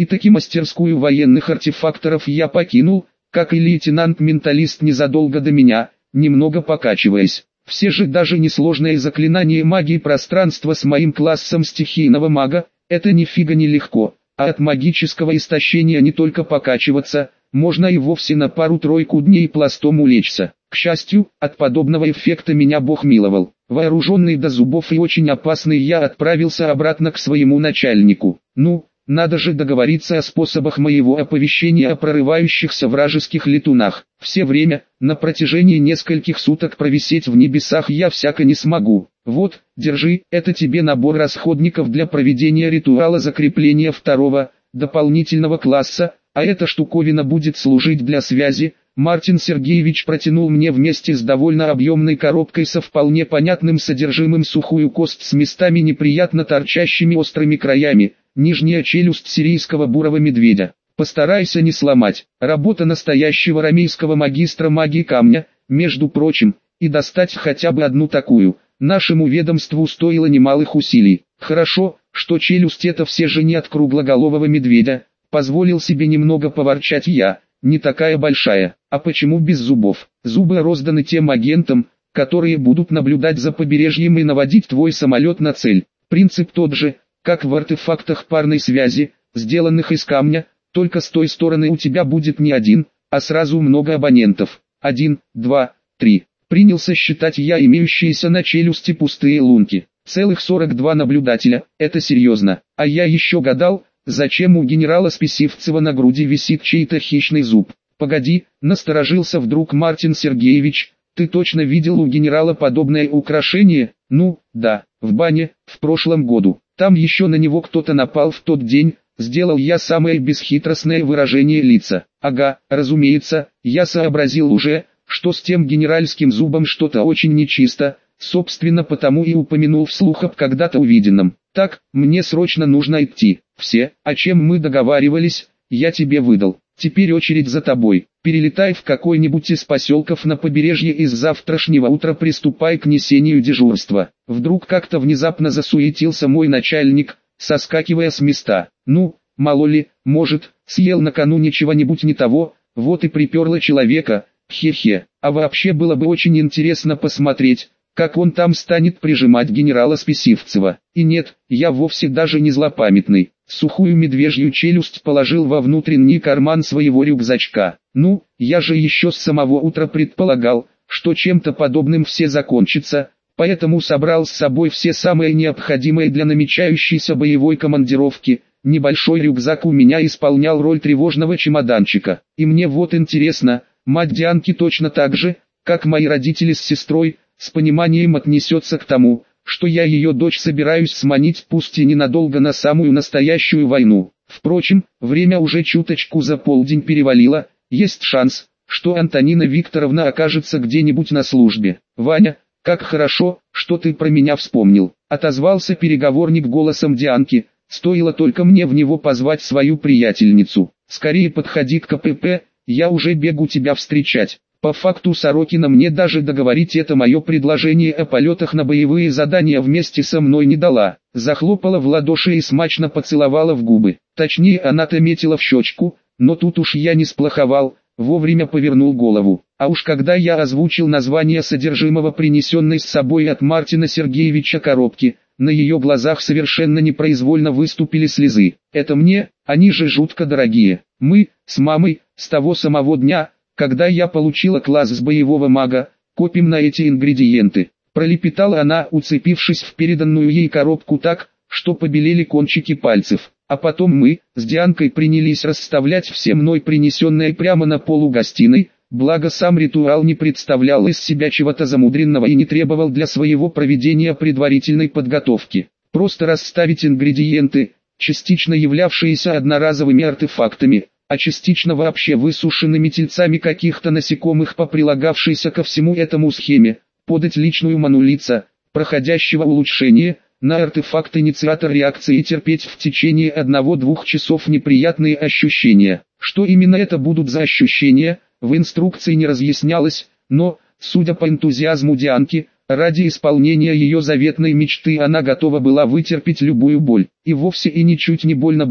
И таки мастерскую военных артефакторов я покинул, как и лейтенант-менталист незадолго до меня, немного покачиваясь. Все же даже несложное заклинание магии пространства с моим классом стихийного мага, это нифига не легко, а от магического истощения не только покачиваться, можно и вовсе на пару-тройку дней пластом улечься. К счастью, от подобного эффекта меня Бог миловал. Вооруженный до зубов и очень опасный, я отправился обратно к своему начальнику. Ну, надо же договориться о способах моего оповещения о прорывающихся вражеских летунах. Все время, на протяжении нескольких суток провисеть в небесах я всяко не смогу. Вот, держи, это тебе набор расходников для проведения ритуала закрепления второго, дополнительного класса, а эта штуковина будет служить для связи. Мартин Сергеевич протянул мне вместе с довольно объемной коробкой со вполне понятным содержимым сухую кость с местами неприятно торчащими острыми краями, нижняя челюсть сирийского бурого медведя. Постарайся не сломать. Работа настоящего рамейского магистра магии камня, между прочим, и достать хотя бы одну такую, нашему ведомству стоило немалых усилий. Хорошо, что челюсть это все же не от круглоголового медведя, позволил себе немного поворчать я. Не такая большая, а почему без зубов? Зубы розданы тем агентам, которые будут наблюдать за побережьем и наводить твой самолет на цель. Принцип тот же, как в артефактах парной связи, сделанных из камня, только с той стороны у тебя будет не один, а сразу много абонентов. 1, 2, 3. Принялся считать я имеющиеся на челюсти пустые лунки. Целых 42 наблюдателя, это серьезно. А я еще гадал, зачем у генерала Списивцева на груди висит чей-то хищный зуб? Погоди, насторожился вдруг Мартин Сергеевич, ты точно видел у генерала подобное украшение? Ну, да, в бане, в прошлом году. Там еще на него кто-то напал в тот день, сделал я самое бесхитростное выражение лица. Ага, разумеется, я сообразил уже, что с тем генеральским зубом что-то очень нечисто, собственно потому и упомянул вслух об когда-то увиденном. Так, мне срочно нужно идти. Все, о чем мы договаривались, я тебе выдал. Теперь очередь за тобой. Перелетай в какой-нибудь из поселков на побережье и с завтрашнего утра приступай к несению дежурства. Вдруг как-то внезапно засуетился мой начальник, соскакивая с места. Ну, мало ли, может, съел накануне чего-нибудь не того, вот и приперло человека, хе-хе. А вообще было бы очень интересно посмотреть, как он там станет прижимать генерала Списивцева. И нет, я вовсе даже не злопамятный. Сухую медвежью челюсть положил во внутренний карман своего рюкзачка. Ну, я же еще с самого утра предполагал, что чем-то подобным все закончится, поэтому собрал с собой все самое необходимое для намечающейся боевой командировки. Небольшой рюкзак у меня исполнял роль тревожного чемоданчика. И мне вот интересно, мать Дианки точно так же, как мои родители с сестрой, с пониманием отнесется к тому, что я ее дочь собираюсь сманить пусть и ненадолго на самую настоящую войну. Впрочем, время уже чуточку за полдень перевалило, есть шанс, что Антонина Викторовна окажется где-нибудь на службе. «Ваня, как хорошо, что ты про меня вспомнил», — отозвался переговорник голосом Дианки, стоило только мне в него позвать свою приятельницу. «Скорее подходи к КПП, я уже бегу тебя встречать». По факту Сорокина мне даже договорить это мое предложение о полетах на боевые задания вместе со мной не дала. Захлопала в ладоши и смачно поцеловала в губы. Точнее она-то метила в щечку, но тут уж я не сплоховал, вовремя повернул голову. А уж когда я озвучил название содержимого принесенной с собой от Мартина Сергеевича коробки, на ее глазах совершенно непроизвольно выступили слезы. Это мне, они же жутко дорогие. Мы, с мамой, с того самого дня, когда я получила класс с боевого мага, копим на эти ингредиенты. Пролепетала она, уцепившись в переданную ей коробку так, что побелели кончики пальцев. А потом мы, с Дианкой принялись расставлять все мной принесенное прямо на полу гостиной, благо сам ритуал не представлял из себя чего-то замудренного и не требовал для своего проведения предварительной подготовки. Просто расставить ингредиенты, частично являвшиеся одноразовыми артефактами, а частично вообще высушенными тельцами каких-то насекомых по прилагавшейся ко всему этому схеме, подать личную ману лица, проходящего улучшение, на артефакт-инициатор реакции и терпеть в течение 1-2 часов неприятные ощущения. Что именно это будут за ощущения, в инструкции не разъяснялось, но, судя по энтузиазму Дианки, ради исполнения ее заветной мечты она готова была вытерпеть любую боль. И вовсе и ничуть не больно было.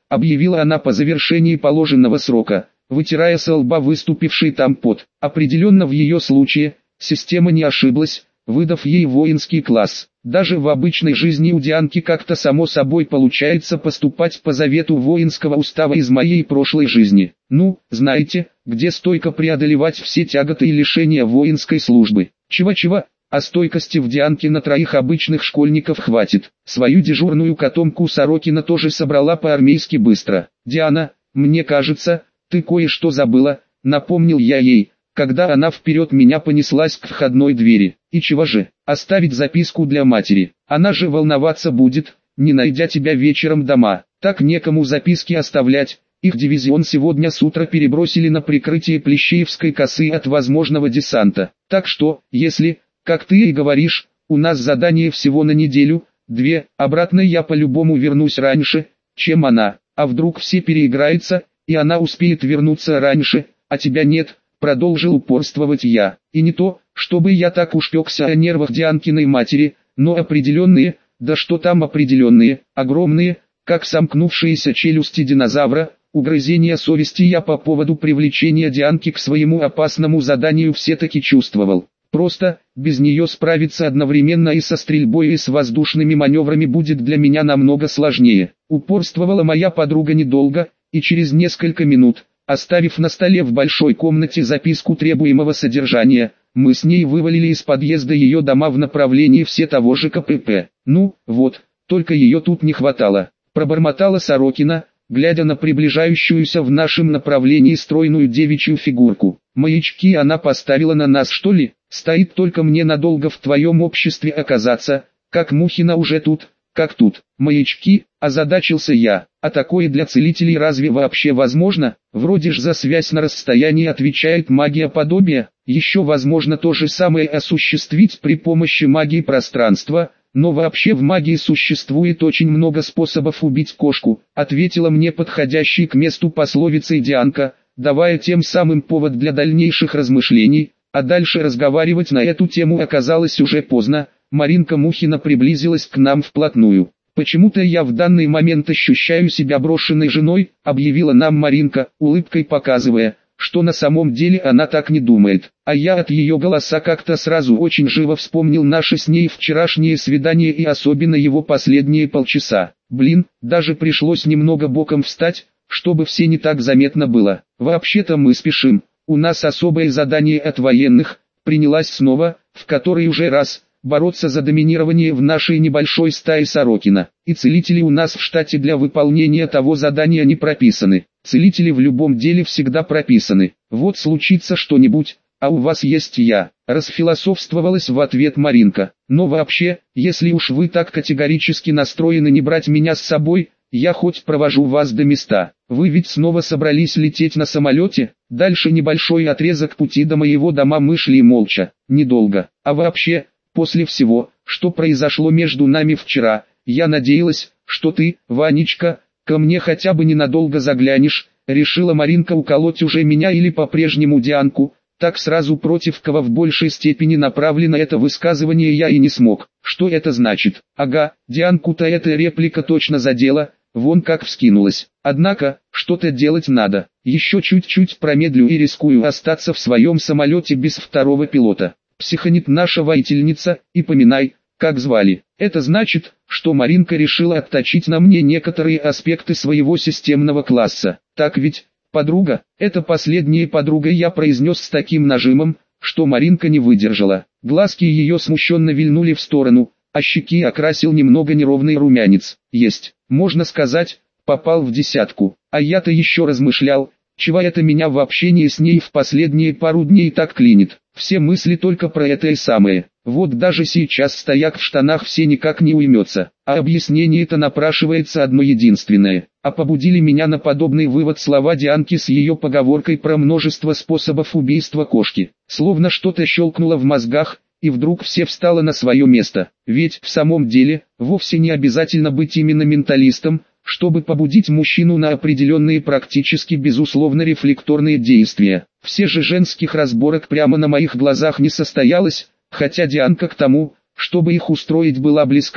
объявила она по завершении положенного срока, вытирая со лба выступивший там пот. Определенно в ее случае, система не ошиблась, выдав ей воинский класс. Даже в обычной жизни у Дианки как-то само собой получается поступать по завету воинского устава из моей прошлой жизни. Ну, знаете, где стойко преодолевать все тяготы и лишения воинской службы. Чего-чего, а стойкости в Дианке на 3 обычных школьников хватит. Свою дежурную котомку Сорокина тоже собрала по-армейски быстро. «Диана, мне кажется, ты кое-что забыла», — напомнил я ей, когда она вперед меня понеслась к входной двери. «И чего же, оставить записку для матери? Она же волноваться будет, не найдя тебя вечером дома. Так некому записки оставлять». Их дивизион сегодня с утра перебросили на прикрытие Плещеевской косы от возможного десанта. Так что, если, как ты и говоришь, у нас задание всего на неделю, 2, обратно я по-любому вернусь раньше, чем она. А вдруг все переиграются, и она успеет вернуться раньше, а тебя нет, продолжил упорствовать я. И не то, чтобы я так уж пекся о нервах Дианкиной матери, но определенные, да что там определенные, огромные, как сомкнувшиеся челюсти динозавра, угрызения совести я по поводу привлечения Дианки к своему опасному заданию все-таки чувствовал. Просто, без нее справиться одновременно и со стрельбой и с воздушными маневрами будет для меня намного сложнее. Упорствовала моя подруга недолго, и через несколько минут, оставив на столе в большой комнате записку требуемого содержания, мы с ней вывалили из подъезда ее дома в направлении все того же КПП. Ну, вот, только ее тут не хватало. Пробормотала Сорокина, глядя на приближающуюся в нашем направлении стройную девичью фигурку. «Маячки она поставила на нас, что ли? Стоит только мне надолго в твоем обществе оказаться, как Мухина уже тут, как тут. Маячки?» – озадачился я. «А такое для целителей разве вообще возможно? Вроде ж за связь на расстоянии отвечает магия подобия. Еще возможно то же самое осуществить при помощи магии пространства». «Но вообще в магии существует очень много способов убить кошку», ответила мне подходящей к месту пословицей Дианка, давая тем самым повод для дальнейших размышлений, а дальше разговаривать на эту тему оказалось уже поздно. Маринка Мухина приблизилась к нам вплотную. «Почему-то я в данный момент ощущаю себя брошенной женой», объявила нам Маринка, улыбкой показывая, что на самом деле она так не думает. А я от ее голоса как-то сразу очень живо вспомнил наше с ней вчерашнее свидание и особенно его последние полчаса. Блин, даже пришлось немного боком встать, чтобы все не так заметно было. «Вообще-то мы спешим, у нас особое задание от военных», принялась снова, в который уже раз, бороться за доминирование в нашей небольшой стае Сорокина. «И целители у нас в штате для выполнения того задания не прописаны. Целители в любом деле всегда прописаны. Вот случится что-нибудь, а у вас есть я», расфилософствовалась в ответ Маринка. «Но вообще, если уж вы так категорически настроены не брать меня с собой, я хоть провожу вас до места. Вы ведь снова собрались лететь на самолете?» Дальше небольшой отрезок пути до моего дома мы шли молча, недолго. «А вообще, после всего, что произошло между нами вчера, я надеялась, что ты, Ванечка, ко мне хотя бы ненадолго заглянешь», решила Маринка уколоть уже меня или по-прежнему Дианку. Так сразу против кого в большей степени направлено это высказывание я и не смог. Что это значит? Ага, Дианку-то эта реплика точно задела, вон как вскинулась. Однако, что-то делать надо. Еще чуть-чуть промедлю и рискую остаться в своем самолете без второго пилота. Психонит наша воительница, и поминай, как звали. Это значит, что Маринка решила отточить на мне некоторые аспекты своего системного класса. Так ведь, подруга? Это последняя подруга я произнес с таким нажимом, что Маринка не выдержала. Глазки ее смущенно вильнули в сторону, а щеки окрасил немного неровный румянец. Есть, можно сказать, попал в десятку. А я-то еще размышлял, чего это меня в общении с ней в последние пару дней так клинит. Все мысли только про это и самое. Вот даже сейчас стояк в штанах все никак не уймется. А объяснение-то напрашивается одно единственное. А побудили меня на подобный вывод слова Дианки с ее поговоркой про множество способов убийства кошки. Словно что-то щелкнуло в мозгах, и вдруг все встало на свое место. Ведь в самом деле, вовсе не обязательно быть именно менталистом, чтобы побудить мужчину на определенные практически безусловно рефлекторные действия. Все же женских разборок прямо на моих глазах не состоялось, хотя Дианка к тому, чтобы их устроить была близка,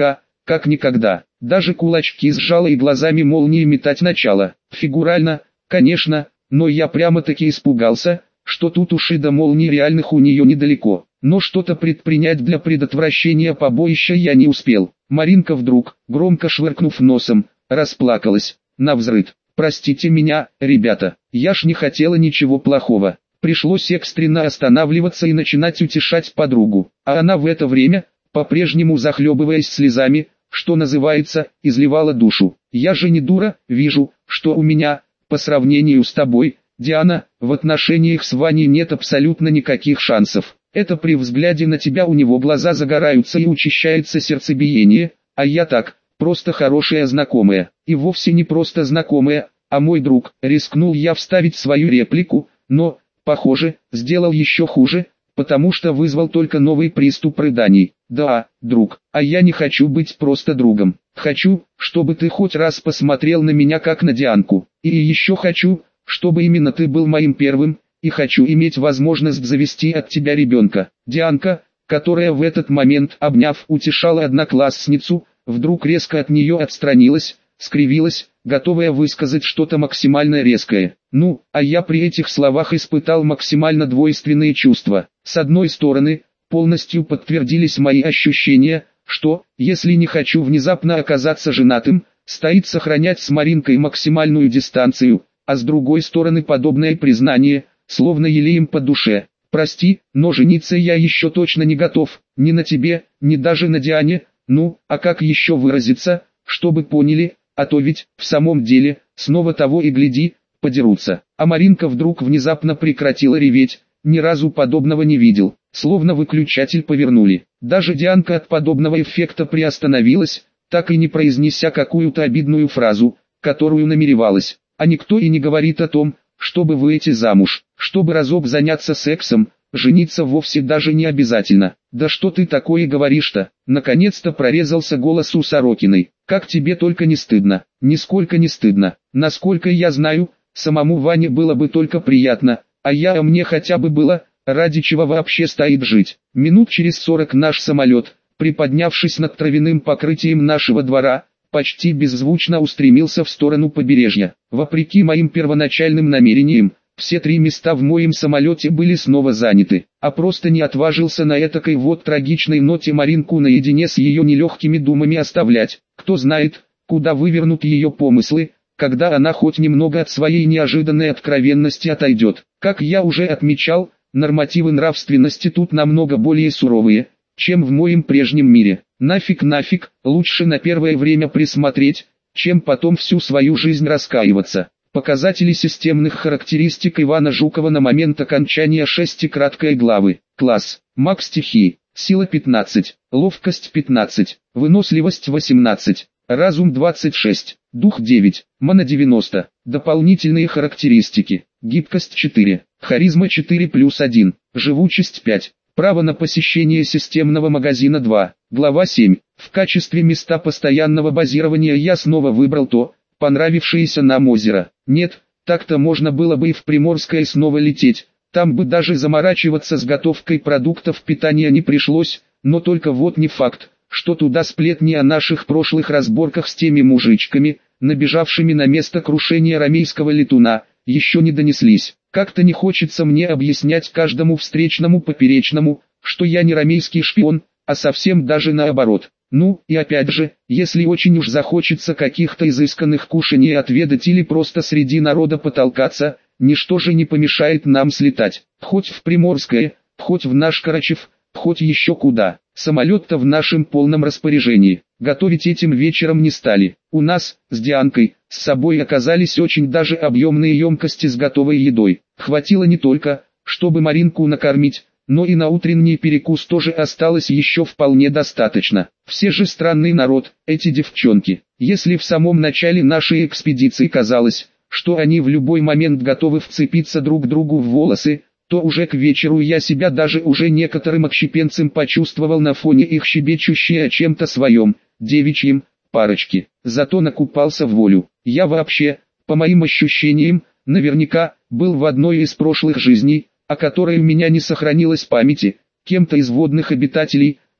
как никогда. Даже кулачки сжала и глазами молнии метать начала. Фигурально, конечно, но я прямо-таки испугался, что тут уши до молний реальных у нее недалеко. Но что-то предпринять для предотвращения побоища я не успел. Маринка вдруг, громко швыркнув носом, расплакалась, навзрыд. «Простите меня, ребята, я ж не хотела ничего плохого». Пришлось экстренно останавливаться и начинать утешать подругу. А она в это время, по-прежнему захлебываясь слезами, что называется, изливала душу. «Я же не дура, вижу, что у меня, по сравнению с тобой, Диана, в отношениях с Ваней нет абсолютно никаких шансов. Это при взгляде на тебя у него глаза загораются и учащается сердцебиение, а я так, просто хорошая знакомая. И вовсе не просто знакомая, а мой друг». Рискнул я вставить свою реплику, но, похоже, сделал еще хуже, потому что вызвал только новый приступ рыданий. «Да, друг, а я не хочу быть просто другом. Хочу, чтобы ты хоть раз посмотрел на меня как на Дианку. И еще хочу, чтобы именно ты был моим первым, и хочу иметь возможность завести от тебя ребенка». Дианка, которая в этот момент, обняв, утешала одноклассницу, вдруг резко от нее отстранилась, скривилась, готовая высказать что-то максимально резкое. Ну, а я при этих словах испытал максимально двойственные чувства. С одной стороны, полностью подтвердились мои ощущения, что, если не хочу внезапно оказаться женатым, стоит сохранять с Маринкой максимальную дистанцию, а с другой стороны подобное признание, словно елеем по душе. «Прости, но жениться я еще точно не готов, ни на тебе, ни даже на Диане, ну, а как еще выразиться, чтобы поняли, а то ведь, в самом деле, снова того и гляди, подерутся». А Маринка вдруг внезапно прекратила реветь, ни разу подобного не видел, словно выключатель повернули. Даже Дианка от подобного эффекта приостановилась, так и не произнеся какую-то обидную фразу, которую намеревалась. А никто и не говорит о том, чтобы выйти замуж, чтобы разок заняться сексом, жениться вовсе даже не обязательно. «Да что ты такое говоришь-то?» Наконец-то прорезался голос у Сорокиной. «Как тебе только не стыдно?» «Нисколько не стыдно. Насколько я знаю, самому Ване было бы только приятно, а мне хотя бы было, ради чего вообще стоит жить». Минут через 40 наш самолет, приподнявшись над травяным покрытием нашего двора, почти беззвучно устремился в сторону побережья. Вопреки моим первоначальным намерениям, все 3 места в моем самолете были снова заняты, а просто не отважился на этакой вот трагичной ноте Маринку наедине с ее нелегкими думами оставлять. Кто знает, куда вывернут ее помыслы, когда она хоть немного от своей неожиданной откровенности отойдет. Как я уже отмечал, нормативы нравственности тут намного более суровые, чем в моем прежнем мире. Нафиг, лучше на первое время присмотреть, чем потом всю свою жизнь раскаиваться. Показатели системных характеристик Ивана Жукова на момент окончания 6-краткой главы. Класс. Маг стихии. Сила 15. Ловкость 15. Выносливость 18. Разум 26. Дух 9. Мана 90. Дополнительные характеристики. Гибкость 4. Харизма 4+1. Живучесть 5. Право на посещение системного магазина 2. Глава 7. В качестве места постоянного базирования я снова выбрал то, понравившееся нам озеро. Нет, так-то можно было бы и в Приморское снова лететь, там бы даже заморачиваться с готовкой продуктов питания не пришлось, но только вот не факт, что туда сплетни о наших прошлых разборках с теми мужичками, набежавшими на место крушения рамейского летуна, еще не донеслись. Как-то не хочется мне объяснять каждому встречному поперечному, что я не рамейский шпион, а совсем даже наоборот. Ну, и опять же, если очень уж захочется каких-то изысканных кушаний отведать или просто среди народа потолкаться, ничто же не помешает нам слетать, хоть в Приморское, хоть в наш Карачев, хоть еще куда. Самолет-то в нашем полном распоряжении. Готовить этим вечером не стали. У нас, с Дианкой, с собой оказались очень даже объемные емкости с готовой едой. Хватило не только, чтобы Маринку накормить, но и на утренний перекус тоже осталось еще вполне достаточно. Все же странный народ, эти девчонки. Если в самом начале нашей экспедиции казалось, что они в любой момент готовы вцепиться друг другу в волосы, то уже к вечеру я себя даже уже некоторым отщепенцем почувствовал на фоне их щебечущей о чем-то своем, девичьем, парочки. Зато накупался в волю. Я вообще, по моим ощущениям, наверняка, был в одной из прошлых жизней, о которой у меня не сохранилось памяти, кем-то из водных обитателей,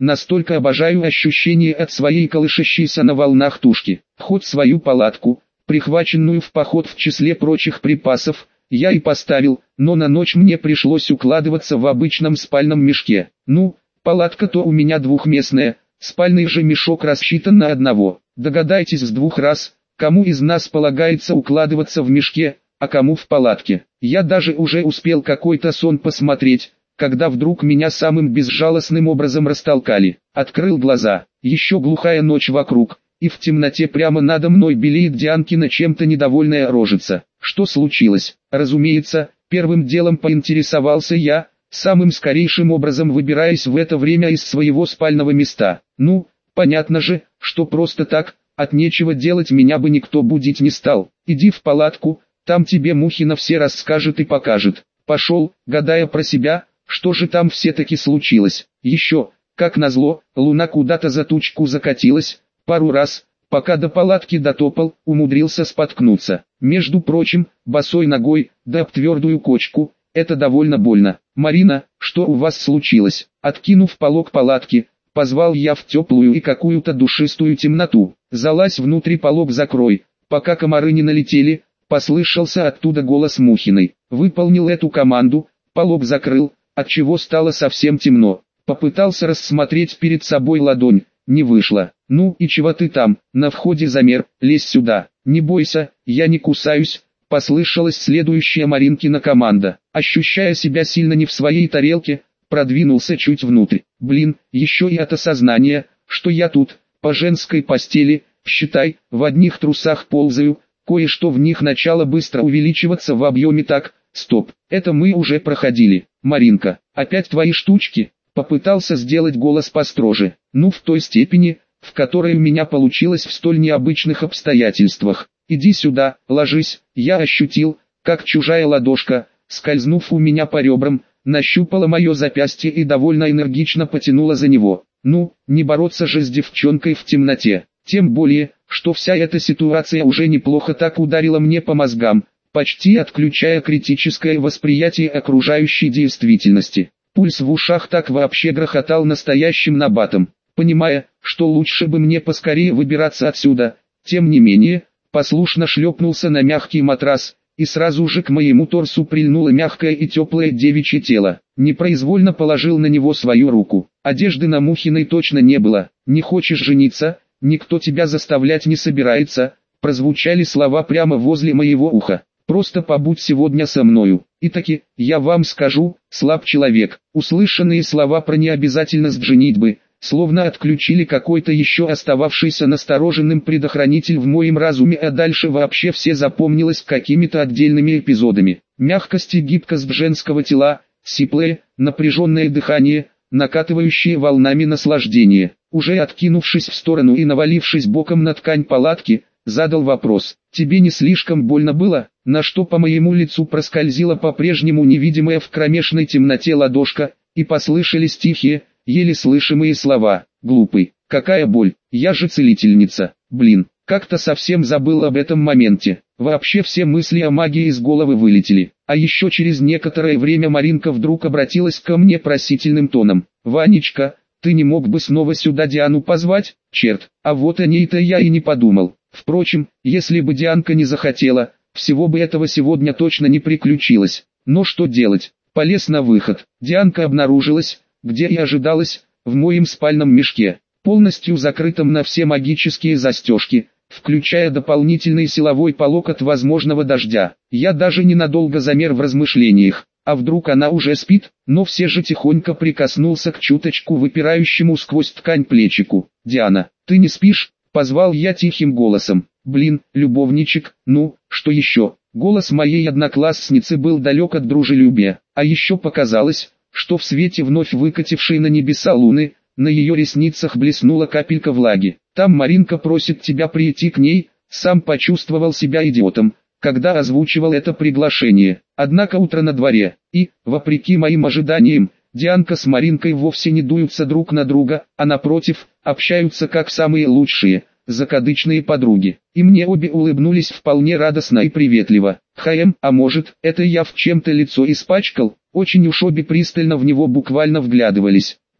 настолько обожаю ощущение от своей колышащейся на волнах тушки. Хоть свою палатку, прихваченную в поход в числе прочих припасов, я и поставил, но на ночь мне пришлось укладываться в обычном спальном мешке. Ну, палатка-то у меня двухместная, спальный же мешок рассчитан на одного. Догадайтесь с двух раз, кому из нас полагается укладываться в мешке, а кому в палатке. Я даже уже успел какой-то сон посмотреть, когда вдруг меня самым безжалостным образом растолкали. Открыл глаза, еще глухая ночь вокруг, и в темноте прямо надо мной белеет Дианкина чем-то недовольная рожица. Что случилось? Разумеется, первым делом поинтересовался я, самым скорейшим образом выбираясь в это время из своего спального места. Ну, понятно же, что просто так, от нечего делать меня бы никто будить не стал. Иди в палатку, там тебе Мухина все расскажет и покажет. Пошел, гадая про себя, что же там все-таки случилось. Еще, как назло, луна куда-то за тучку закатилась, пару раз, пока до палатки дотопал, умудрился споткнуться. Между прочим, босой ногой, да об твердую кочку, это довольно больно. «Марина, что у вас случилось?» Откинув полог палатки, позвал я в теплую и какую-то душистую темноту. «Залазь внутрь, полог закрой, пока комары не налетели», послышался оттуда голос Мухиной. Выполнил эту команду, полог закрыл, отчего стало совсем темно. Попытался рассмотреть перед собой ладонь, не вышло. «Ну и чего ты там, на входе замер, лезь сюда». «Не бойся, я не кусаюсь», послышалась следующая Маринкина команда. Ощущая себя сильно не в своей тарелке, продвинулся чуть внутрь. Блин, еще и от осознания, что я тут, по женской постели, считай, в одних трусах ползаю, кое-что в них начало быстро увеличиваться в объеме. Так, стоп, это мы уже проходили. Маринка, опять твои штучки? Попытался сделать голос построже. Ну в той степени, в которой у меня получилось в столь необычных обстоятельствах. Иди сюда, ложись. Я ощутил, как чужая ладошка, скользнув у меня по ребрам, нащупала мое запястье и довольно энергично потянула за него. Ну, не бороться же с девчонкой в темноте. Тем более, что вся эта ситуация уже неплохо так ударила мне по мозгам, почти отключая критическое восприятие окружающей действительности. Пульс в ушах так вообще грохотал настоящим набатом. Понимая, что лучше бы мне поскорее выбираться отсюда, тем не менее, послушно шлепнулся на мягкий матрас, и сразу же к моему торсу прильнуло мягкое и теплое девичье тело. Непроизвольно положил на него свою руку. Одежды на Мухиной точно не было. «Не хочешь жениться? Никто тебя заставлять не собирается», прозвучали слова прямо возле моего уха. «Просто побудь сегодня со мною». И таки, я вам скажу, слаб человек. Услышанные слова про необязательность женитьбы, словно отключили какой-то еще остававшийся настороженным предохранитель в моем разуме, а дальше вообще все запомнилось какими-то отдельными эпизодами. Мягкость и гибкость женского тела, сиплое, напряженное дыхание, накатывающее волнами наслаждение. Уже откинувшись в сторону и навалившись боком на ткань палатки, задал вопрос: «Тебе не слишком больно было?» На что по моему лицу проскользила по-прежнему невидимая в кромешной темноте ладошка, и послышались тихие, еле слышимые слова: «Глупый, какая боль, я же целительница». Блин, как-то совсем забыл об этом моменте. Вообще все мысли о магии из головы вылетели. А еще через некоторое время Маринка вдруг обратилась ко мне просительным тоном: «Ванечка, ты не мог бы снова сюда Диану позвать?» Черт, а вот о ней-то я и не подумал. Впрочем, если бы Дианка не захотела, всего бы этого сегодня точно не приключилось. Но что делать? Полез на выход. Дианка обнаружилась, где и ожидалось, в моем спальном мешке, полностью закрытом на все магические застежки, включая дополнительный силовой полог от возможного дождя. Я даже ненадолго замер в размышлениях. А вдруг она уже спит? Но все же тихонько прикоснулся к чуточку выпирающему сквозь ткань плечику. «Диана, ты не спишь?» — позвал я тихим голосом. «Блин, любовничек, ну, что еще?» Голос моей одноклассницы был далек от дружелюбия. А еще показалось, что в свете вновь выкатившей на небеса луны, на ее ресницах блеснула капелька влаги. «Там Маринка просит тебя прийти к ней», сам почувствовал себя идиотом, когда озвучивал это приглашение. Однако утро на дворе, и, вопреки моим ожиданиям, Дианка с Маринкой вовсе не дуются друг на друга, а напротив, общаются как самые лучшие, закадычные подруги. И мне обе улыбнулись вполне радостно и приветливо. А может, это я в чем-то лицо испачкал? Очень уж обе пристально в него буквально вглядывались.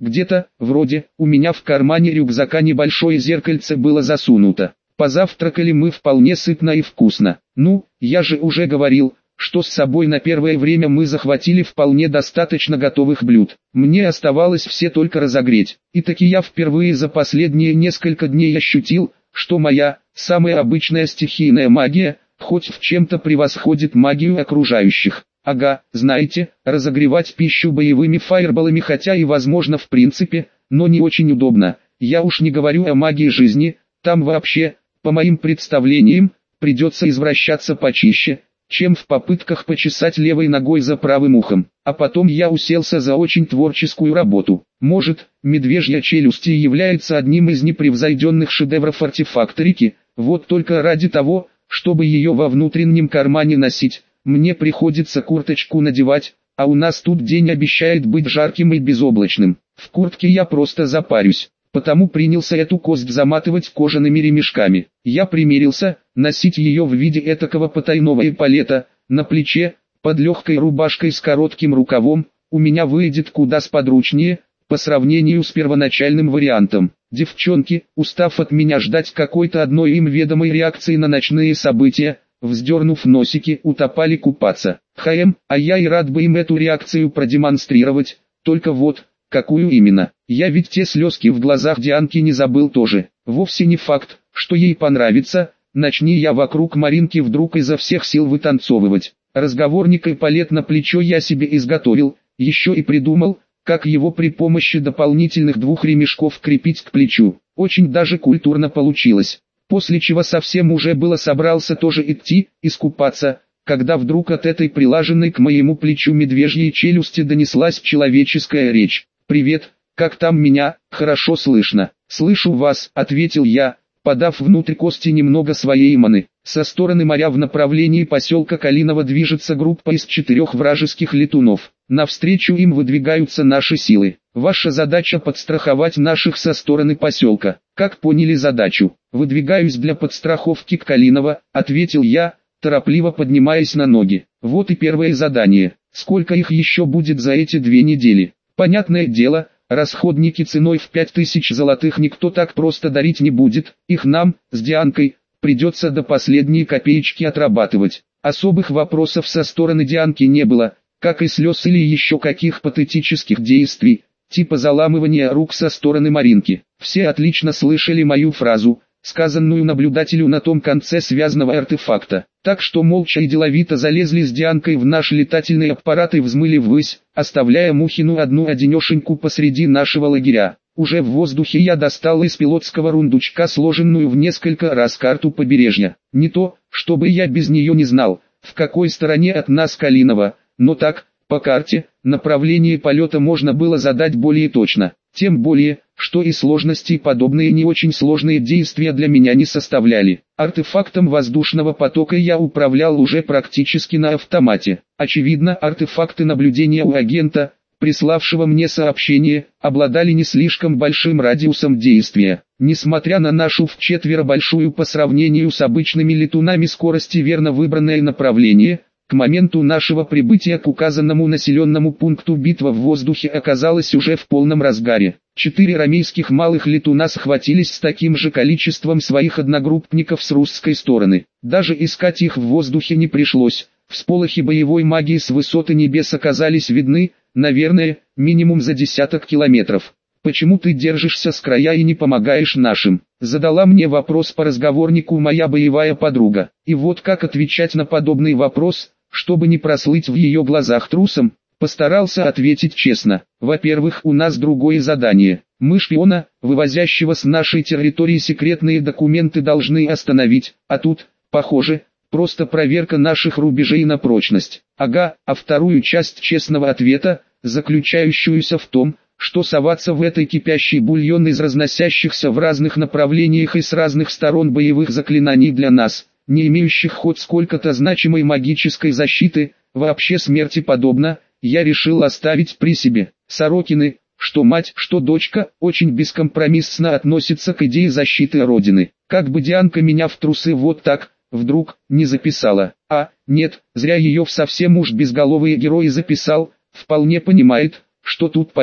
Где-то, вроде, у меня в кармане рюкзака небольшое зеркальце было засунуто. Позавтракали мы вполне сытно и вкусно. Ну, я же уже говорил, что с собой на первое время мы захватили вполне достаточно готовых блюд. Мне оставалось все только разогреть. И таки я впервые за последние несколько дней ощутил, что моя, самая обычная стихийная магия, хоть в чем-то превосходит магию окружающих. Ага, знаете, разогревать пищу боевыми фаерболами хотя и возможно в принципе, но не очень удобно. Я уж не говорю о магии жизни, там вообще, по моим представлениям, придется извращаться почище, чем в попытках почесать левой ногой за правым ухом. А потом я уселся за очень творческую работу. Может, «Медвежья челюсть» и является одним из непревзойденных шедевров артефакторики, вот только ради того, чтобы ее во внутреннем кармане носить, мне приходится курточку надевать, а у нас тут день обещает быть жарким и безоблачным. В куртке я просто запарюсь, потому принялся эту кость заматывать кожаными ремешками. Я примерился, носить ее в виде этакого потайного эполета, на плече, под легкой рубашкой с коротким рукавом, у меня выйдет куда сподручнее, по сравнению с первоначальным вариантом. Девчонки, устав от меня ждать какой-то одной им ведомой реакции на ночные события, вздернув носики, утопали купаться. А я и рад бы им эту реакцию продемонстрировать, только вот, какую именно. Я ведь те слезки в глазах Дианки не забыл тоже. Вовсе не факт, что ей понравится, начни я вокруг Маринки вдруг изо всех сил вытанцовывать. Разговорник и палет на плечо я себе изготовил, еще и придумал, как его при помощи дополнительных 2 ремешков крепить к плечу. Очень даже культурно получилось. После чего совсем уже было собрался тоже идти, искупаться, когда вдруг от этой прилаженной к моему плечу медвежьей челюсти донеслась человеческая речь. «Привет, как там меня, хорошо слышно?» «Слышу вас», — ответил я, подав внутрь кости немного своей маны. Со стороны моря в направлении поселка Калиново движется группа из 4 вражеских летунов. Навстречу им выдвигаются наши силы. Ваша задача подстраховать наших со стороны поселка. Как поняли задачу? Выдвигаюсь для подстраховки к Калиново, ответил я, торопливо поднимаясь на ноги. Вот и первое задание. Сколько их еще будет за эти 2 недели? Понятное дело, расходники ценой в 5000 золотых никто так просто дарить не будет. Их нам, с Дианкой, придется до последней копеечки отрабатывать. Особых вопросов со стороны Дианки не было, как и слез или еще каких патетических действий, типа заламывания рук со стороны Маринки. Все отлично слышали мою фразу, сказанную наблюдателю на том конце связанного артефакта. Так что молча и деловито залезли с Дианкой в наш летательный аппарат и взмыли ввысь, оставляя Мухину одну-одинешеньку посреди нашего лагеря. Уже в воздухе я достал из пилотского рундучка сложенную в несколько раз карту побережья. Не то, чтобы я без нее не знал, в какой стороне от нас Калиново, но так, по карте, направление полета можно было задать более точно. Тем более, что и сложности подобные не очень сложные действия для меня не составляли. Артефактом воздушного потока я управлял уже практически на автомате. Очевидно, артефакты наблюдения у агента, приславшего мне сообщение, обладали не слишком большим радиусом действия. Несмотря на нашу вчетверо большую по сравнению с обычными летунами скорости верно выбранное направление, к моменту нашего прибытия к указанному населенному пункту битва в воздухе оказалась уже в полном разгаре. 4 рамейских малых летуна схватились с таким же количеством своих одногруппников с русской стороны. Даже искать их в воздухе не пришлось. Всполохи боевой магии с высоты небес оказались видны, наверное, минимум за 10 километров. «Почему ты держишься с края и не помогаешь нашим?» Задала мне вопрос по разговорнику моя боевая подруга. И вот как отвечать на подобный вопрос, чтобы не прослыть в ее глазах трусом, постарался ответить честно. Во-первых, у нас другое задание. Мы шпиона, вывозящего с нашей территории секретные документы, должны остановить, а тут, похоже, просто проверка наших рубежей на прочность. Ага, а вторую часть честного ответа, заключающуюся в том, что соваться в этой кипящий бульон из разносящихся в разных направлениях и с разных сторон боевых заклинаний для нас, не имеющих хоть сколько-то значимой магической защиты, вообще смерти подобно, я решил оставить при себе. Сорокины, что мать, что дочка, очень бескомпромиссно относятся к идее защиты Родины. Как бы Дианка меня в трусы вот так, вдруг, не записала. А, нет, зря ее в совсем уж безголовые герои записал, вполне понимает, что тут почем.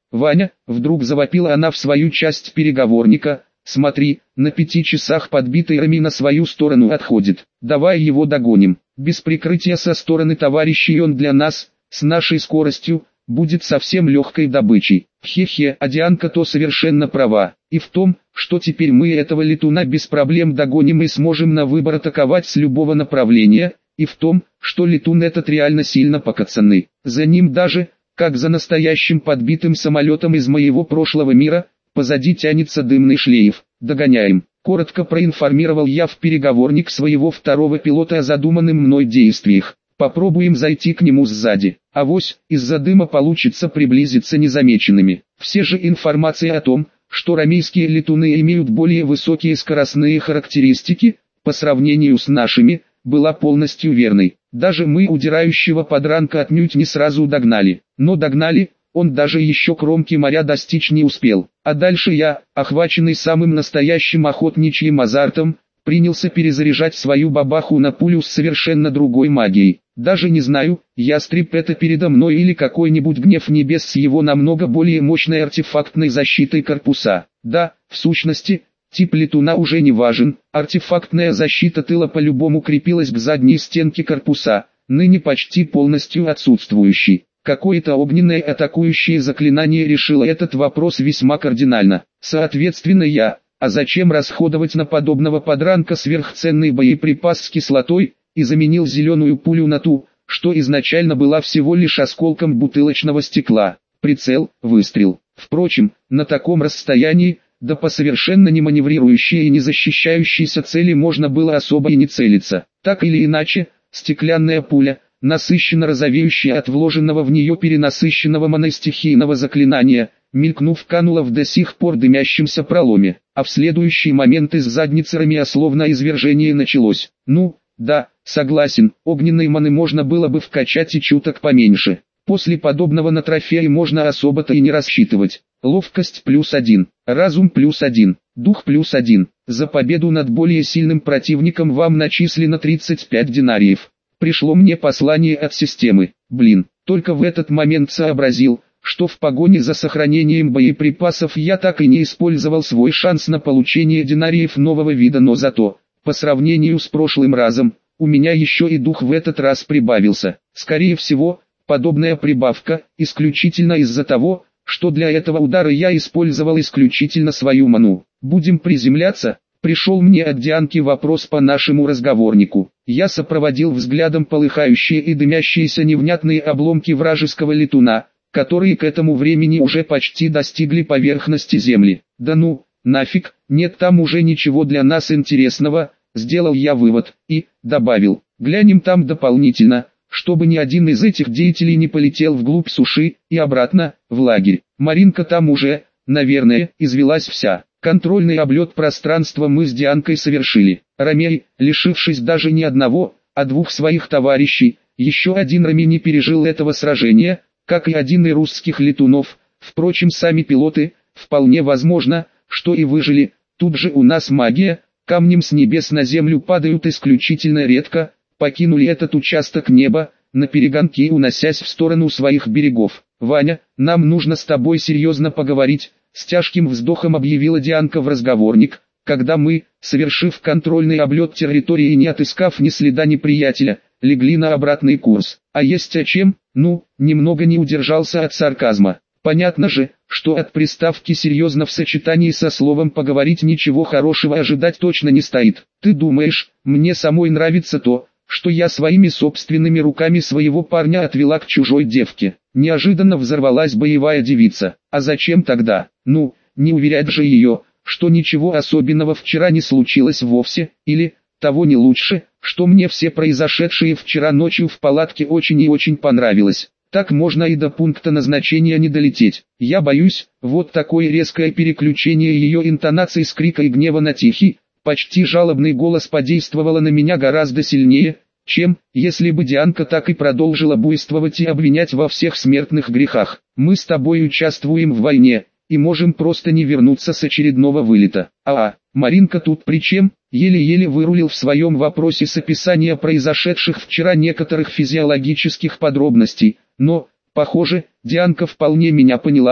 Ваня, вдруг завопила она в свою часть переговорника, смотри, на 5 часах подбитый Рами на свою сторону отходит, давай его догоним. Без прикрытия со стороны товарищей он для нас, с нашей скоростью, будет совсем легкой добычей. Хе-хе, а Дианка-то совершенно права. И в том, что теперь мы этого летуна без проблем догоним и сможем на выбор атаковать с любого направления, и в том, что летун этот реально сильно покацанный. За ним даже, как за настоящим подбитым самолетом из моего прошлого мира, позади тянется дымный шлейф. Догоняем. Коротко проинформировал я в переговорник своего второго пилота о задуманном мной действиях. Попробуем зайти к нему сзади. Авось, из-за дыма получится приблизиться незамеченными. Все же информация о том, что рамейские летуны имеют более высокие скоростные характеристики, по сравнению с нашими, была полностью верной. Даже мы удирающего подранка отнюдь не сразу догнали. Но догнали, он даже еще кромки моря достичь не успел. А дальше я, охваченный самым настоящим охотничьим азартом, принялся перезаряжать свою бабаху на пулю с совершенно другой магией. Даже не знаю, ястреб это передо мной или какой-нибудь гнев небес с его намного более мощной артефактной защитой корпуса. Да, в сущности, тип летуна уже не важен, артефактная защита тыла по-любому крепилась к задней стенке корпуса, ныне почти полностью отсутствующей. Какое-то огненное атакующее заклинание решило этот вопрос весьма кардинально. Соответственно а зачем расходовать на подобного подранка сверхценный боеприпас с кислотой, и заменил зеленую пулю на ту, что изначально была всего лишь осколком бутылочного стекла. Прицел, выстрел. Впрочем, на таком расстоянии, да по совершенно не маневрирующей и не защищающейся цели можно было особо и не целиться. Так или иначе, стеклянная пуля, насыщенно розовеющая от вложенного в нее перенасыщенного моностихийного заклинания, мелькнув канула в до сих пор дымящемся проломе, а в следующий момент из задницы Рамия словно извержение началось. Ну, да, согласен, огненной маны можно было бы вкачать и чуток поменьше. После подобного на трофеи можно особо-то и не рассчитывать. Ловкость +1, разум +1, дух +1. За победу над более сильным противником вам начислено 35 динариев. Пришло мне послание от системы. Блин, только в этот момент сообразил, что в погоне за сохранением боеприпасов я так и не использовал свой шанс на получение динариев нового вида, но зато, по сравнению с прошлым разом, у меня еще и дух в этот раз прибавился. Скорее всего, подобная прибавка, исключительно из-за того, что для этого удара я использовал исключительно свою ману. Будем приземляться? Пришел мне от Дианки вопрос по нашему разговорнику. Я сопроводил взглядом полыхающие и дымящиеся невнятные обломки вражеского летуна, которые к этому времени уже почти достигли поверхности земли. Да ну, нафиг, нет там уже ничего для нас интересного, сделал я вывод, и добавил, глянем там дополнительно, чтобы ни один из этих деятелей не полетел вглубь суши и обратно, в лагерь. Маринка там уже, наверное, извелась вся. Контрольный облет пространства мы с Дианкой совершили. Ромей, лишившись даже не одного, а двух своих товарищей, еще один Ромей не пережил этого сражения, как и один из русских летунов. Впрочем, сами пилоты, вполне возможно, что и выжили. Тут же у нас магия, камнем с небес на землю падают исключительно редко, покинули этот участок неба, на перегонки уносясь в сторону своих берегов. «Ваня, нам нужно с тобой серьезно поговорить», — с тяжким вздохом объявила Дианка в разговорник, когда мы, совершив контрольный облет территории и не отыскав ни следа неприятеля, легли на обратный курс. А есть о чем? Ну, немного не удержался от сарказма. Понятно же, что от приставки «серьезно» в сочетании со словом «поговорить» ничего хорошего ожидать точно не стоит. Ты думаешь, мне самой нравится то, что я своими собственными руками своего парня отвела к чужой девке? Неожиданно взорвалась боевая девица. А зачем тогда? Ну, не уверять же ее, что ничего особенного вчера не случилось вовсе, или, того не лучше, что мне все произошедшее вчера ночью в палатке очень и очень понравилось. Так можно и до пункта назначения не долететь. Я боюсь, вот такое резкое переключение ее интонаций с крика и гнева на тихий, почти жалобный голос подействовало на меня гораздо сильнее, чем, если бы Дианка так и продолжила буйствовать и обвинять во всех смертных грехах. Мы с тобой участвуем в войне, и можем просто не вернуться с очередного вылета. Маринка тут при чем? Еле-еле вырулил в своем вопросе с описания произошедших вчера некоторых физиологических подробностей, но, похоже, Дианка вполне меня поняла,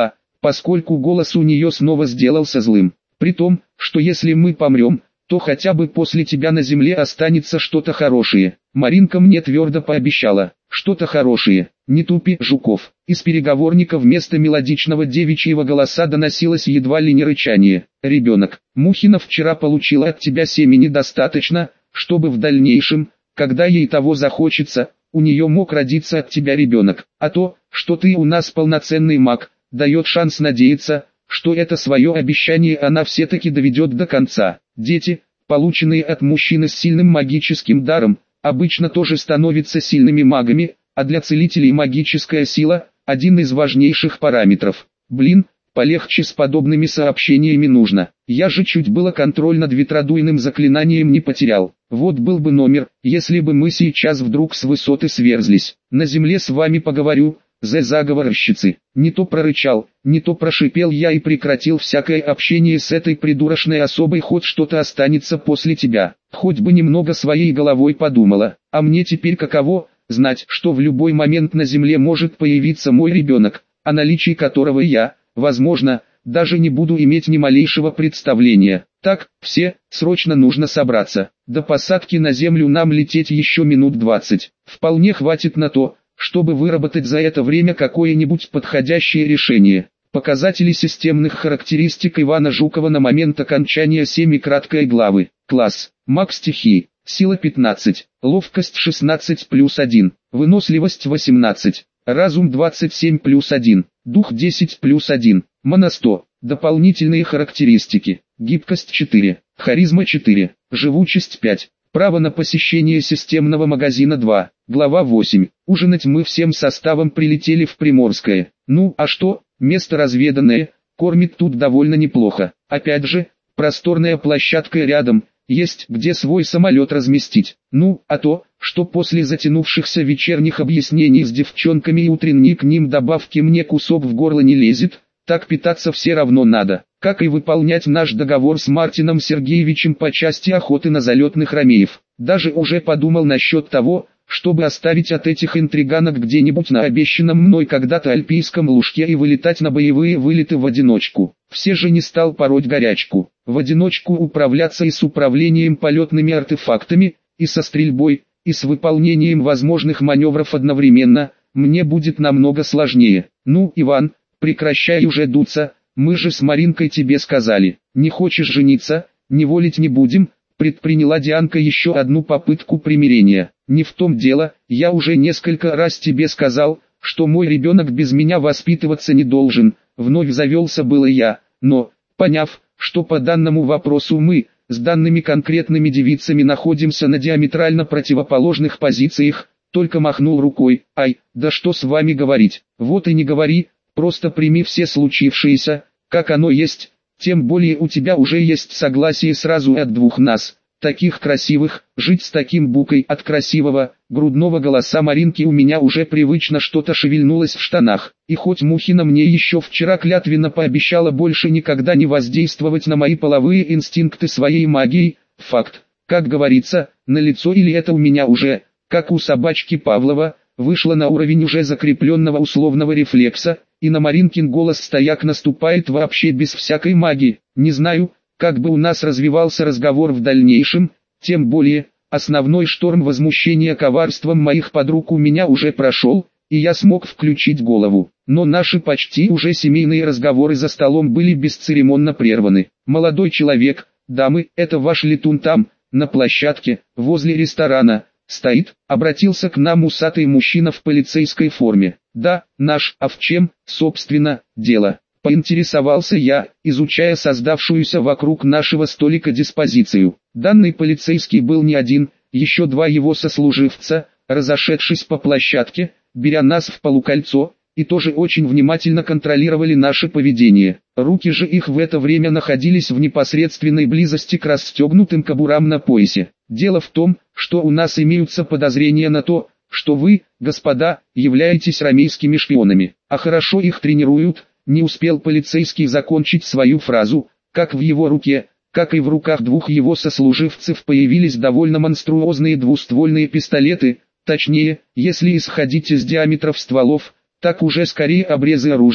поскольку голос у нее снова сделался злым. При том, что если мы помрем, то хотя бы после тебя на земле останется что-то хорошее. Маринка мне твердо пообещала, что-то хорошее. Не тупи, Жуков. Из переговорника вместо мелодичного девичьего голоса доносилось едва ли не рычание. Ребенок, Мухина вчера получила от тебя семени достаточно, чтобы в дальнейшем, когда ей того захочется, у нее мог родиться от тебя ребенок. А то, что ты у нас полноценный маг, дает шанс надеяться, что это свое обещание она все-таки доведет до конца. Дети, полученные от мужчины с сильным магическим даром, обычно тоже становятся сильными магами, а для целителей магическая сила – один из важнейших параметров. Блин, полегче с подобными сообщениями нужно. Я же чуть было контроль над ветродуйным заклинанием не потерял. Вот был бы номер, если бы мы сейчас вдруг с высоты сверзлись. На земле с вами поговорю. Заговорщицы. Не то прорычал, не то прошипел я и прекратил всякое общение с этой придурочной особой, хоть что-то останется после тебя. Хоть бы немного своей головой подумала. А мне теперь каково, знать, что в любой момент на земле может появиться мой ребенок, о наличии которого я, возможно, даже не буду иметь ни малейшего представления. Так, все, срочно нужно собраться. До посадки на землю нам лететь еще минут 20. Вполне хватит на то, чтобы выработать за это время какое-нибудь подходящее решение. Показатели системных характеристик Ивана Жукова на момент окончания 7 краткой главы. Класс. Маг стихии. Сила 15. Ловкость 16 плюс 1. Выносливость 18. Разум 27 плюс 1. Дух 10 плюс 1. Мана 100. Дополнительные характеристики. Гибкость 4. Харизма 4. Живучесть 5. Право на посещение системного магазина 2. Глава 8. Ужинать мы всем составом прилетели в Приморское. Ну, а что, место разведанное, кормит тут довольно неплохо. Опять же, просторная площадка рядом, есть где свой самолет разместить. Ну, а то, что после затянувшихся вечерних объяснений с девчонками и утренней к ним добавки мне кусок в горло не лезет, так питаться все равно надо. Как и выполнять наш договор с Мартином Сергеевичем по части охоты на залетных ромеев. Даже уже подумал насчет того, чтобы оставить от этих интриганок где-нибудь на обещанном мной когда-то альпийском лужке и вылетать на боевые вылеты в одиночку. Все же не стал пороть горячку. В одиночку управляться и с управлением полетными артефактами, и со стрельбой, и с выполнением возможных маневров одновременно, мне будет намного сложнее. Ну, Иван, прекращай уже дуться. Мы же с Маринкой тебе сказали, не хочешь жениться, неволить не будем. Предприняла Дианка еще одну попытку примирения. Не в том дело, я уже несколько раз тебе сказал, что мой ребенок без меня воспитываться не должен. Вновь завелся было я, но, поняв, что по данному вопросу мы, с данными конкретными девицами находимся на диаметрально противоположных позициях, только махнул рукой. Ай, да что с вами говорить, вот и не говори. Просто прими все случившееся, как оно есть, тем более у тебя уже есть согласие сразу от двух нас, таких красивых. Жить с таким букой от красивого, грудного голоса Маринки у меня уже привычно что-то шевельнулось в штанах. И хоть Мухина мне еще вчера клятвенно пообещала больше никогда не воздействовать на мои половые инстинкты своей магией, факт, как говорится, налицо или это у меня уже, как у собачки Павлова, вышло на уровень уже закрепленного условного рефлекса, и на Маринкин голос стояк наступает вообще без всякой магии. Не знаю, как бы у нас развивался разговор в дальнейшем, тем более, основной шторм возмущения коварством моих подруг у меня уже прошел, и я смог включить голову. Но наши почти уже семейные разговоры за столом были бесцеремонно прерваны. «Молодой человек, дамы, это ваш летун там, на площадке, возле ресторана, стоит», обратился к нам усатый мужчина в полицейской форме. «Да, наш, а в чем, собственно, дело?» Поинтересовался я, изучая создавшуюся вокруг нашего столика диспозицию. Данный полицейский был не один, еще два его сослуживца, разошедшись по площадке, беря нас в полукольцо, и тоже очень внимательно контролировали наше поведение. Руки же их в это время находились в непосредственной близости к расстегнутым кобурам на поясе. Дело в том, что у нас имеются подозрения на то, что вы, господа, являетесь ромейскими шпионами, а хорошо их тренируют. Не успел полицейский закончить свою фразу, как в его руке, как и в руках двух его сослуживцев появились довольно монструозные двуствольные пистолеты, точнее, если исходить из диаметров стволов, так уже скорее обрезы оружий,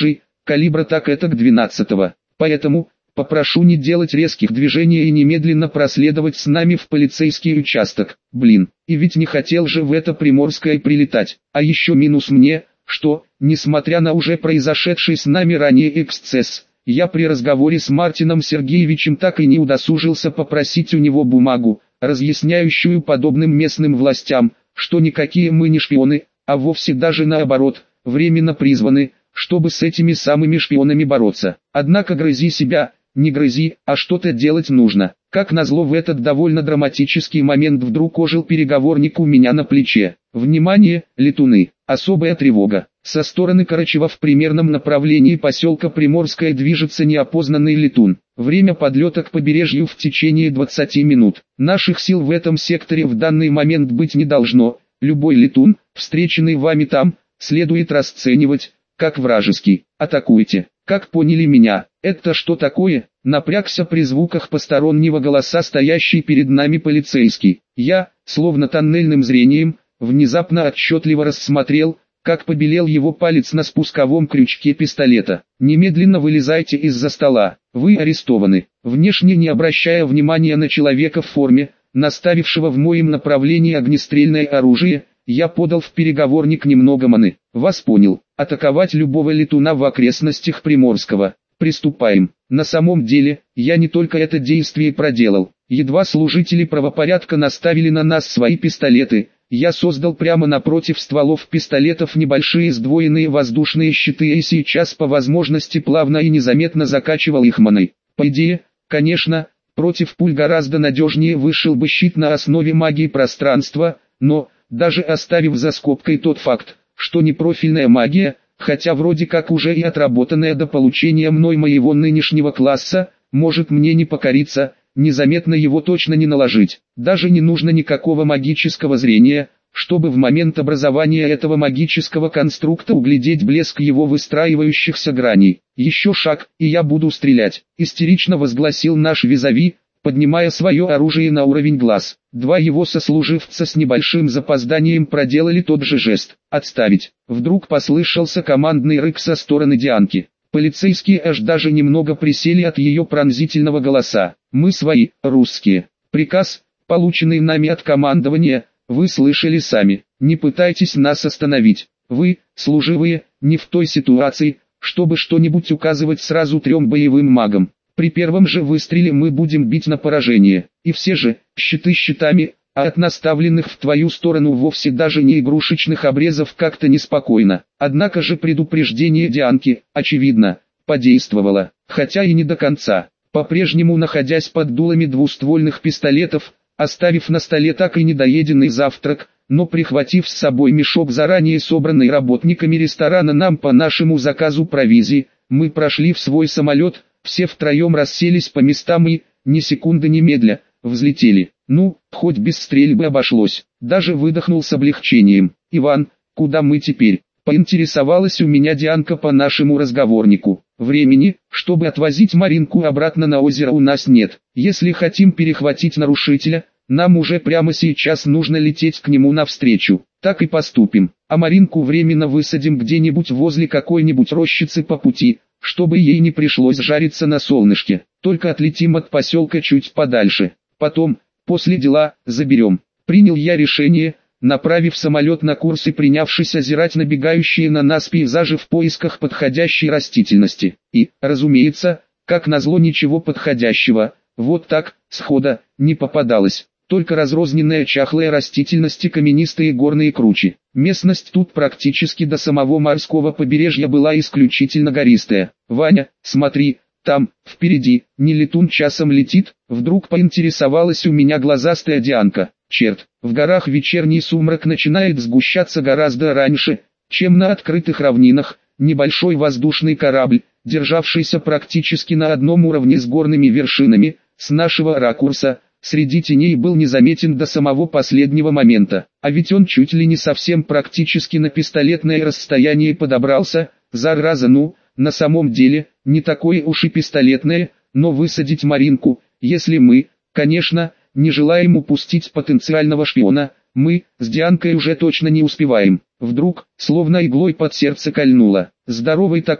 калибра так этак 12-го. Поэтому, попрошу не делать резких движений и немедленно проследовать с нами в полицейский участок. Блин, и ведь не хотел же в это Приморское прилетать. А еще минус мне, что, несмотря на уже произошедший с нами ранее эксцесс, я при разговоре с Мартином Сергеевичем так и не удосужился попросить у него бумагу, разъясняющую подобным местным властям, что никакие мы не шпионы, а вовсе даже наоборот, временно призваны, чтобы с этими самыми шпионами бороться. Однако грызи себя, не грызи, а что-то делать нужно. Как назло, в этот довольно драматический момент вдруг ожил переговорник у меня на плече. Внимание, летуны! Особая тревога. Со стороны Карачева в примерном направлении поселка Приморское движется неопознанный летун. Время подлета к побережью в течение 20 минут. Наших сил в этом секторе в данный момент быть не должно. Любой летун, встреченный вами там, следует расценивать как вражеский. Атакуйте. Как поняли меня? Это что такое? Напрягся при звуках постороннего голоса стоящий перед нами полицейский. Я, словно тоннельным зрением, внезапно отчетливо рассмотрел, как побелел его палец на спусковом крючке пистолета. Немедленно вылезайте из-за стола. Вы арестованы. Внешне не обращая внимания на человека в форме, наставившего в моем направлении огнестрельное оружие, я подал в переговорник немного маны. Вас понял. Атаковать любого летуна в окрестностях Приморского. Приступаем. На самом деле, я не только это действие проделал. Едва служители правопорядка наставили на нас свои пистолеты, я создал прямо напротив стволов пистолетов небольшие сдвоенные воздушные щиты и сейчас по возможности плавно и незаметно закачивал их маной. По идее, конечно, против пуль гораздо надежнее вышел бы щит на основе магии пространства, но, даже оставив за скобкой тот факт, что непрофильная магия, хотя вроде как уже и отработанная до получения мной моего нынешнего класса, может мне не покориться, незаметно его точно не наложить. Даже не нужно никакого магического зрения, чтобы в момент образования этого магического конструкта углядеть блеск его выстраивающихся граней. Еще шаг, и я буду стрелять, истерично возгласил наш визави, поднимая свое оружие на уровень глаз. Два его сослуживца с небольшим запозданием проделали тот же жест. «Отставить!» Вдруг послышался командный рык со стороны Дианки. Полицейские аж даже немного присели от ее пронзительного голоса. «Мы свои, русские. Приказ, полученный нами от командования, вы слышали сами. Не пытайтесь нас остановить. Вы, служивые, не в той ситуации, чтобы что-нибудь указывать сразу 3 боевым магам. При первом же выстреле мы будем бить на поражение. И все же, щиты щитами, а от наставленных в твою сторону вовсе даже не игрушечных обрезов как-то неспокойно. Однако же предупреждение Дианки, очевидно, подействовало, хотя и не до конца. По-прежнему находясь под дулами двуствольных пистолетов, оставив на столе так и недоеденный завтрак, но прихватив с собой мешок заранее собранной работниками ресторана нам по нашему заказу провизии, мы прошли в свой самолет, все втроем расселись по местам и, ни секунды немедля, взлетели. Ну, хоть без стрельбы обошлось. Даже выдохнул с облегчением. «Иван, куда мы теперь?» Поинтересовалась у меня Дианка по нашему разговорнику. «Времени, чтобы отвозить Маринку обратно на озеро, у нас нет. Если хотим перехватить нарушителя, нам уже прямо сейчас нужно лететь к нему навстречу. Так и поступим. А Маринку временно высадим где-нибудь возле какой-нибудь рощицы по пути, чтобы ей не пришлось жариться на солнышке. Только отлетим от поселка чуть подальше. Потом, после дела, заберем». Принял я решение, направив самолет на курс и принявшись озирать набегающие на нас пейзажи в поисках подходящей растительности. И, разумеется, как назло, ничего подходящего, вот так, схода, не попадалось. Только разрозненная чахлая растительность и каменистые горные кручи. Местность тут практически до самого морского побережья была исключительно гористая. «Ваня, смотри, там, впереди, не летун часом летит?» Вдруг поинтересовалась у меня глазастая Дианка. Черт, в горах вечерний сумрак начинает сгущаться гораздо раньше, чем на открытых равнинах. Небольшой воздушный корабль, державшийся практически на одном уровне с горными вершинами, с нашего ракурса, среди теней был незаметен до самого последнего момента. А ведь он чуть ли не совсем практически на пистолетное расстояние подобрался, зараза. Ну, на самом деле, не такое уж и пистолетное, но высадить Маринку, если мы, конечно, не желаем упустить потенциального шпиона, мы, с Дианкой уже точно не успеваем. Вдруг, словно иглой под сердце кольнуло. Здоровый такой,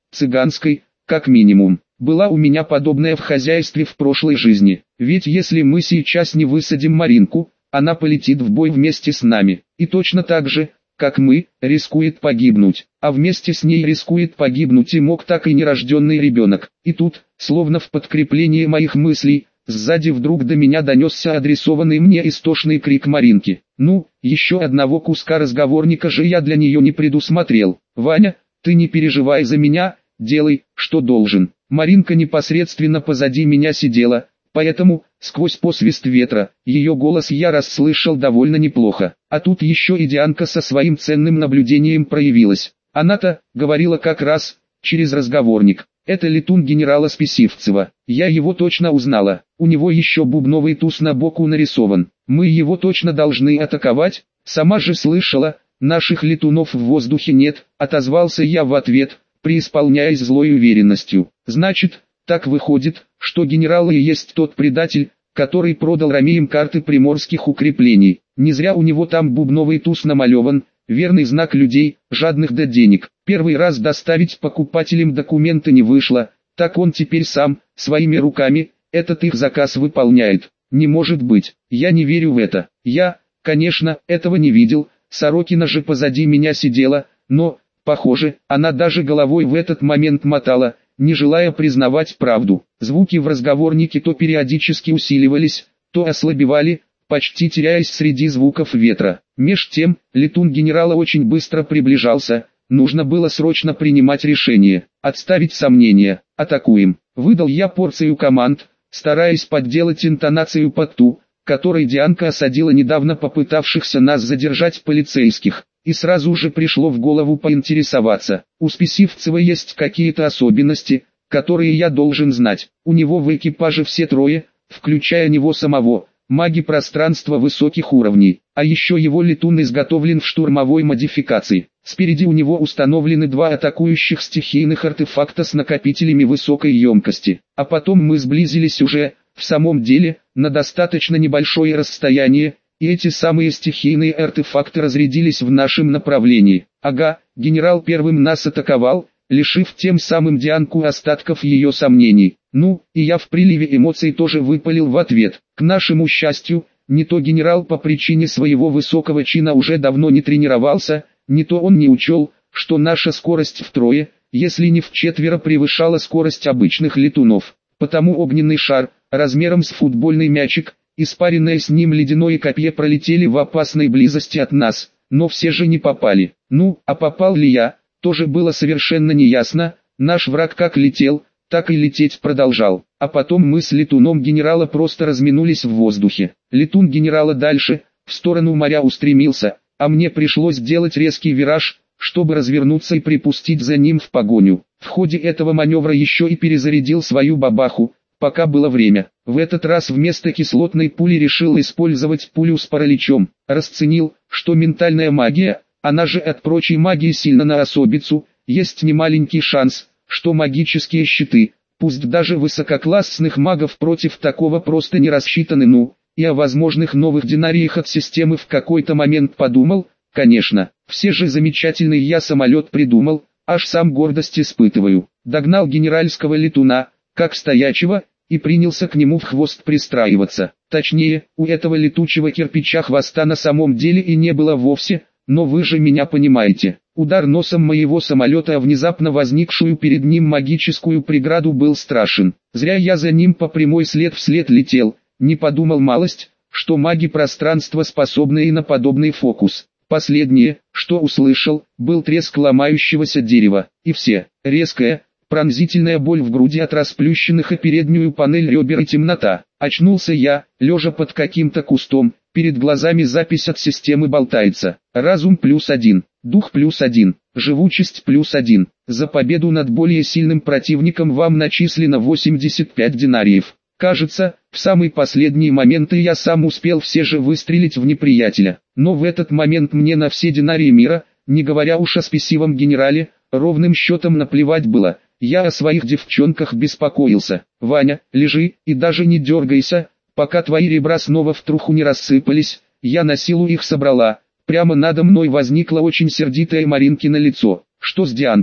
цыганской, как минимум. Была у меня подобная в хозяйстве в прошлой жизни. Ведь если мы сейчас не высадим Маринку, она полетит в бой вместе с нами. И точно так же, как мы, рискует погибнуть. А вместе с ней рискует погибнуть и мог так и нерожденный ребенок. И тут, словно в подкрепление моих мыслей, сзади вдруг до меня донесся адресованный мне истошный крик Маринки. Ну, еще одного куска разговорника же я для нее не предусмотрел. «Ваня, ты не переживай за меня, делай, что должен». Маринка непосредственно позади меня сидела, поэтому, сквозь посвист ветра, ее голос я расслышал довольно неплохо. А тут еще и Дианка со своим ценным наблюдением проявилась. Она-то говорила как раз через разговорник. Это летун генерала Списивцева. Я его точно узнала. У него еще бубновый туз на боку нарисован. Мы его точно должны атаковать. Сама же слышала, наших летунов в воздухе нет, отозвался я в ответ, преисполняясь злой уверенностью. Значит, так выходит, что генерал и есть тот предатель, который продал ромеям карты приморских укреплений. Не зря у него там бубновый туз намалеван, верный знак людей, жадных до денег. Первый раз доставить покупателям документы не вышло, так он теперь сам, своими руками, этот их заказ выполняет. Не может быть, я не верю в это. Я, конечно, этого не видел, Сорокина же позади меня сидела, но, похоже, она даже головой в этот момент мотала, не желая признавать правду. Звуки в разговорнике то периодически усиливались, то ослабевали, почти теряясь среди звуков ветра. Меж тем, летун генерала очень быстро приближался, нужно было срочно принимать решение, отставить сомнения, атакуем. Выдал я порцию команд, стараясь подделать интонацию под ту, которой Дианка осадила недавно попытавшихся нас задержать полицейских. И сразу же пришло в голову поинтересоваться, у Списивцева есть какие-то особенности, которые я должен знать. У него в экипаже все трое, включая него самого, маги пространства высоких уровней, а еще его летун изготовлен в штурмовой модификации. Спереди у него установлены два атакующих стихийных артефакта с накопителями высокой емкости. А потом мы сблизились уже, в самом деле, на достаточно небольшое расстояние, и эти самые стихийные артефакты разрядились в нашем направлении. Ага, генерал первым нас атаковал, лишив тем самым Дианку остатков ее сомнений. Ну, и я в приливе эмоций тоже выпалил в ответ. К нашему счастью, не то генерал по причине своего высокого чина уже давно не тренировался, не то он не учел, что наша скорость втрое, если не вчетверо превышала скорость обычных летунов. Потому огненный шар, размером с футбольный мячик, испаренное с ним ледяное копье пролетели в опасной близости от нас, но все же не попали. Ну, а попал ли я, тоже было совершенно неясно, наш враг как летел, так и лететь продолжал. А потом мы с летуном генерала просто разминулись в воздухе. Летун генерала дальше, в сторону моря устремился, а мне пришлось сделать резкий вираж, чтобы развернуться и припустить за ним в погоню. В ходе этого маневра еще и перезарядил свою бабаху, пока было время. В этот раз вместо кислотной пули решил использовать пулю с параличом. Расценил, что ментальная магия, она же от прочей магии сильно на особицу, есть немаленький шанс, что магические щиты, пусть даже высококлассных магов против такого просто не рассчитаны. Ну, и о возможных новых динариях от системы в какой-то момент подумал, конечно, все же замечательный я самолет придумал, аж сам гордость испытываю. Догнал генеральского летуна, как стоячего, и принялся к нему в хвост пристраиваться. Точнее, у этого летучего кирпича хвоста на самом деле и не было вовсе, но вы же меня понимаете. Удар носом моего самолета о внезапно возникшую перед ним магическую преграду был страшен. Зря я за ним по прямой след вслед летел, не подумал малость, что маги пространства способны и на подобный фокус. Последнее, что услышал, был треск ломающегося дерева, и все, резкая, пронзительная боль в груди от расплющенных и переднюю панель ребер и темнота. Очнулся я, лежа под каким-то кустом, перед глазами запись от системы болтается. Разум +1, дух +1, живучесть +1. За победу над более сильным противником вам начислено 85 динариев. Кажется, в самый последний момент я сам успел все же выстрелить в неприятеля. Но в этот момент мне на все динарии мира, не говоря уж о спесивом генерале, ровным счетом наплевать было. Я о своих девчонках беспокоился. Ваня, лежи и даже не дергайся, пока твои ребра снова в труху не рассыпались. Я на силу их собрала. Прямо надо мной возникло очень сердитое Маринкино лицо. Что с Дианкой?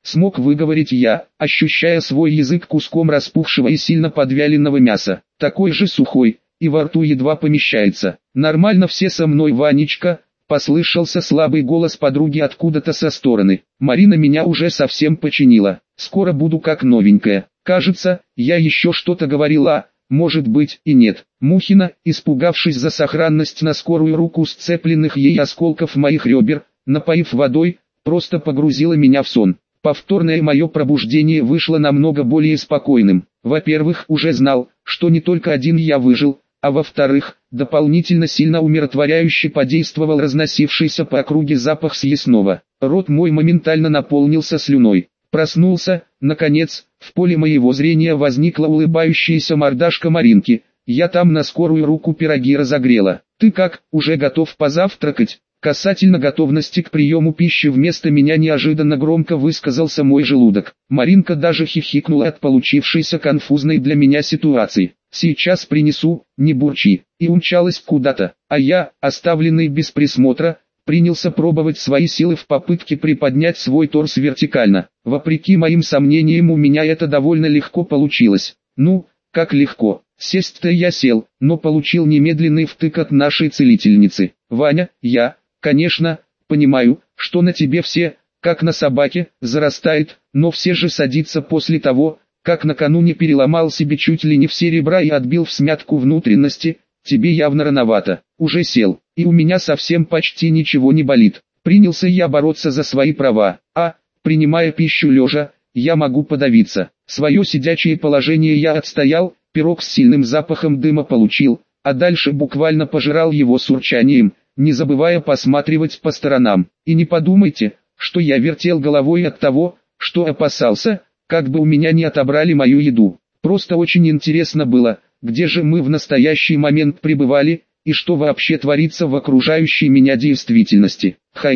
смог выговорить я, ощущая свой язык куском распухшего и сильно подвяленного мяса, такой же сухой, и во рту едва помещается. «Нормально все со мной, Ванечка», — послышался слабый голос подруги откуда-то со стороны. «Марина меня уже совсем починила, скоро буду как новенькая». Кажется, я еще что-то говорила, может быть и нет. Мухина, испугавшись за сохранность на скорую руку сцепленных ей осколков моих ребер, напоив водой, просто погрузила меня в сон. Повторное мое пробуждение вышло намного более спокойным. Во-первых, уже знал, что не только один я выжил, а во-вторых, дополнительно сильно умиротворяюще подействовал разносившийся по округе запах съестного. Рот мой моментально наполнился слюной. Проснулся, наконец, в поле моего зрения возникла улыбающаяся мордашка Маринки. Я там на скорую руку пироги разогрела. «Ты как, уже готов позавтракать?» Касательно готовности к приему пищи вместо меня неожиданно громко высказался мой желудок. Маринка даже хихикнула от получившейся конфузной для меня ситуации. «Сейчас принесу, не бурчи», и умчалась куда-то, а я, оставленный без присмотра, принялся пробовать свои силы в попытке приподнять свой торс вертикально. Вопреки моим сомнениям у меня это довольно легко получилось. Ну, как легко. Сесть-то я сел, но получил немедленный втык от нашей целительницы. «Ваня, я, конечно, понимаю, что на тебе все, как на собаке, зарастает, но все же садится после того, как накануне переломал себе чуть ли не все ребра и отбил всмятку внутренности, тебе явно рановато». Уже сел, и у меня совсем почти ничего не болит. Принялся я бороться за свои права, принимая пищу лежа, я могу подавиться. Свое сидячее положение я отстоял, пирог с сильным запахом дыма получил, а дальше буквально пожирал его с урчанием, не забывая посматривать по сторонам. И не подумайте, что я вертел головой от того, что опасался, как бы у меня не отобрали мою еду. Просто очень интересно было, где же мы в настоящий момент пребывали, и что вообще творится в окружающей меня действительности.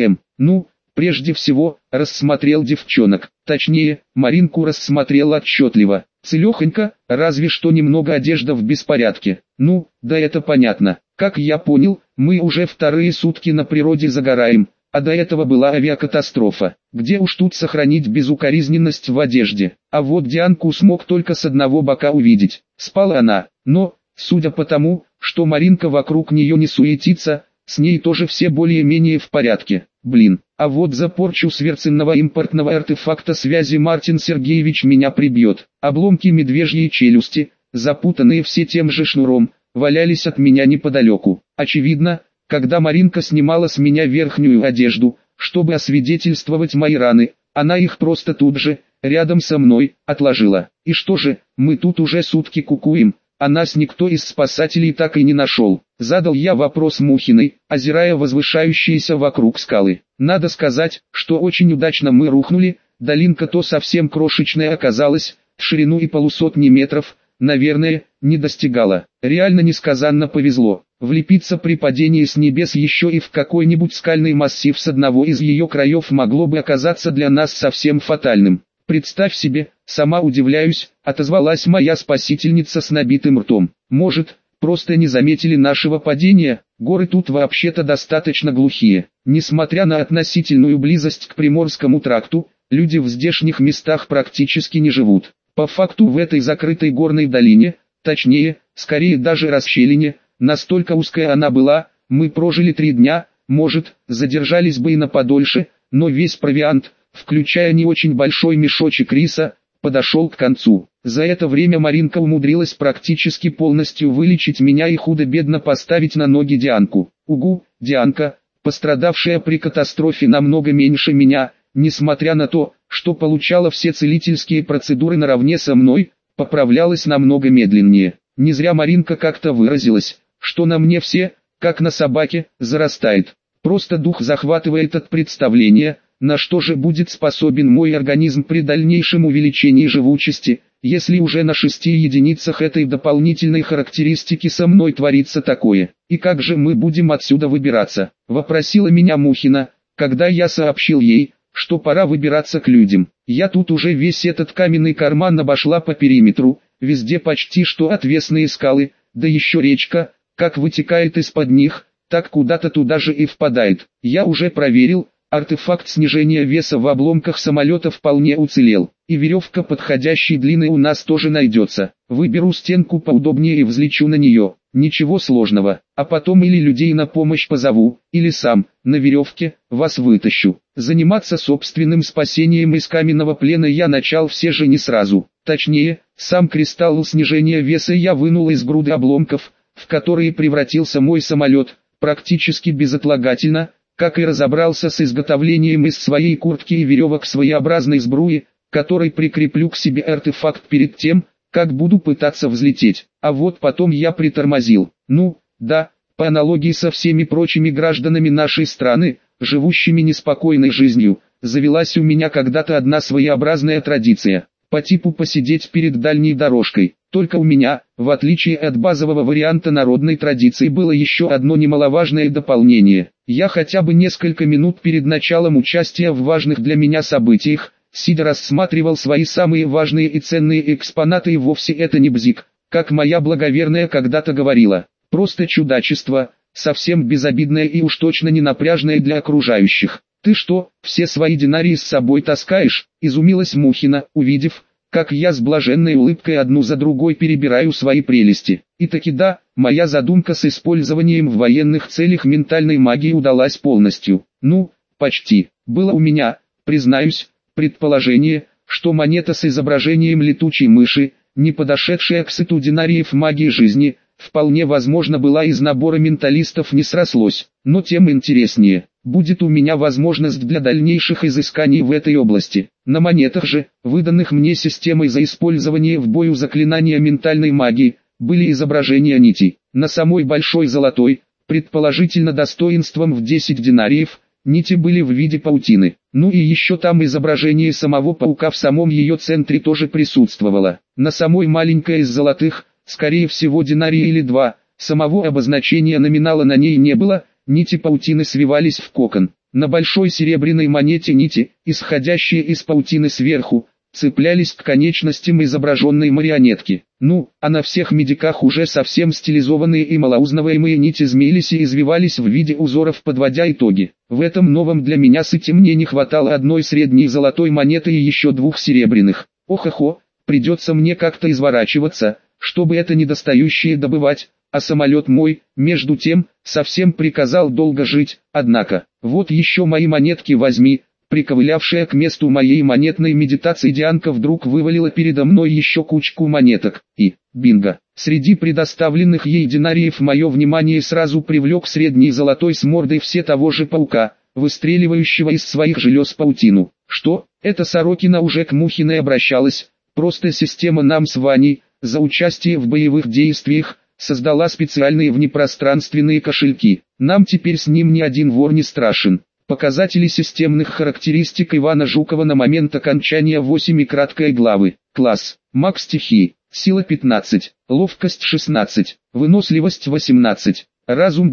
Прежде всего, рассмотрел девчонок, точнее, Маринку рассмотрел отчетливо. Целехонько, разве что немного одежда в беспорядке. Да это понятно. Как я понял, мы уже вторые сутки на природе загораем, а до этого была авиакатастрофа. Где уж тут сохранить безукоризненность в одежде. А вот Дианку смог только с одного бока увидеть. Спала она, но, судя по тому, что Маринка вокруг нее не суетится, с ней тоже все более-менее в порядке. А вот за порчу сверценного импортного артефакта связи Мартин Сергеевич меня прибьет. Обломки медвежьей челюсти, запутанные все тем же шнуром, валялись от меня неподалеку. Очевидно, когда Маринка снимала с меня верхнюю одежду, чтобы освидетельствовать мои раны, она их просто тут же, рядом со мной, отложила. И что же, мы тут уже сутки кукуем, а нас никто из спасателей так и не нашел. Задал я вопрос Мухиной, озирая возвышающиеся вокруг скалы. Надо сказать, что очень удачно мы рухнули, долинка то совсем крошечная оказалась, в ширину и полусотни метров, наверное, не достигала. Реально несказанно повезло. Влепиться при падении с небес еще и в какой-нибудь скальный массив с одного из ее краев могло бы оказаться для нас совсем фатальным. «Представь себе, сама удивляюсь», — отозвалась моя спасительница с набитым ртом. «Может, просто не заметили нашего падения? Горы тут вообще-то достаточно глухие. Несмотря на относительную близость к Приморскому тракту, люди в здешних местах практически не живут. По факту в этой закрытой горной долине, точнее, скорее даже расщелине, настолько узкая она была, мы прожили 3 дня, может, задержались бы и на подольше, но весь провиант, включая не очень большой мешочек риса, подошел к концу. За это время Маринка умудрилась практически полностью вылечить меня и худо-бедно поставить на ноги Дианку. Угу, Дианка, пострадавшая при катастрофе намного меньше меня, несмотря на то, что получала все целительские процедуры наравне со мной, поправлялась намного медленнее. Не зря Маринка как-то выразилась, что на мне все, как на собаке, зарастает. Просто дух захватывает от представления, на что же будет способен мой организм при дальнейшем увеличении живучести, если уже на 6 единицах этой дополнительной характеристики со мной творится такое. «И как же мы будем отсюда выбираться?» – вопросила меня Мухина, когда я сообщил ей, что пора выбираться к людям. Я тут уже весь этот каменный карман обошла по периметру, везде почти что отвесные скалы, да еще речка, как вытекает из-под них, так куда-то туда же и впадает. Я уже проверил, Артефакт снижения веса в обломках самолета вполне уцелел, и веревка подходящей длины у нас тоже найдется. Выберу стенку поудобнее и взлечу на нее. Ничего сложного, а потом или людей на помощь позову, или сам, на веревке, вас вытащу. Заниматься собственным спасением из каменного плена я начал все же не сразу. Точнее, сам кристалл снижения веса я вынул из груды обломков, в которые превратился мой самолет, практически безотлагательно, как и разобрался с изготовлением из своей куртки и веревок своеобразной сбруи, которой прикреплю к себе артефакт перед тем, как буду пытаться взлететь. А вот потом я притормозил. Ну, да, по аналогии со всеми прочими гражданами нашей страны, живущими неспокойной жизнью, завелась у меня когда-то одна своеобразная традиция, по типу посидеть перед дальней дорожкой. Только у меня, в отличие от базового варианта народной традиции, было еще одно немаловажное дополнение. Я хотя бы несколько минут перед началом участия в важных для меня событиях, сидя рассматривал свои самые важные и ценные экспонаты, и вовсе это не бзик, как моя благоверная когда-то говорила, просто чудачество, совсем безобидное и уж точно не напряжное для окружающих. «Ты что, все свои динарии с собой таскаешь?» – изумилась Мухина, увидев, как я с блаженной улыбкой одну за другой перебираю свои прелести. И таки да, моя задумка с использованием в военных целях ментальной магии удалась полностью. Ну, почти. Было у меня, признаюсь, предположение, что монета с изображением летучей мыши, не подошедшая к сету динариев магии жизни, вполне возможно была из набора менталистов, не срослось. Но тем интереснее, будет у меня возможность для дальнейших изысканий в этой области. На монетах же, выданных мне системой за использование в бою заклинания ментальной магии, были изображения нитей. На самой большой золотой, предположительно достоинством в 10 динариев, нити были в виде паутины. Ну и еще там изображение самого паука в самом ее центре тоже присутствовало. На самой маленькой из золотых, скорее всего динария или два, самого обозначения номинала на ней не было, нити паутины свивались в кокон. На большой серебряной монете нити, исходящие из паутины сверху, цеплялись к конечностям изображенной марионетки. Ну, а на всех медиках уже совсем стилизованные и малоузнаваемые нити змеились и извивались в виде узоров, подводя итоги. В этом новом для меня сете мне не хватало одной средней золотой монеты и еще двух серебряных. Ох-охо, придется мне как-то изворачиваться, чтобы это недостающее добывать. А самолет мой, между тем, совсем приказал долго жить. Однако, вот еще мои монетки возьми. Приковылявшая к месту моей монетной медитации Дианка вдруг вывалила передо мной еще кучку монеток. И, бинго, среди предоставленных ей динариев мое внимание сразу привлек средний золотой с мордой все того же паука, выстреливающего из своих желез паутину. Что? Это Сорокина уже к Мухиной обращалась. Просто система нам с Ваней, за участие в боевых действиях, создала специальные внепространственные кошельки. Нам теперь с ним ни один вор не страшен. Показатели системных характеристик Ивана Жукова на момент окончания 8 и краткой главы. Класс. Маг стихии. Сила 15. Ловкость 16. Выносливость 18. Разум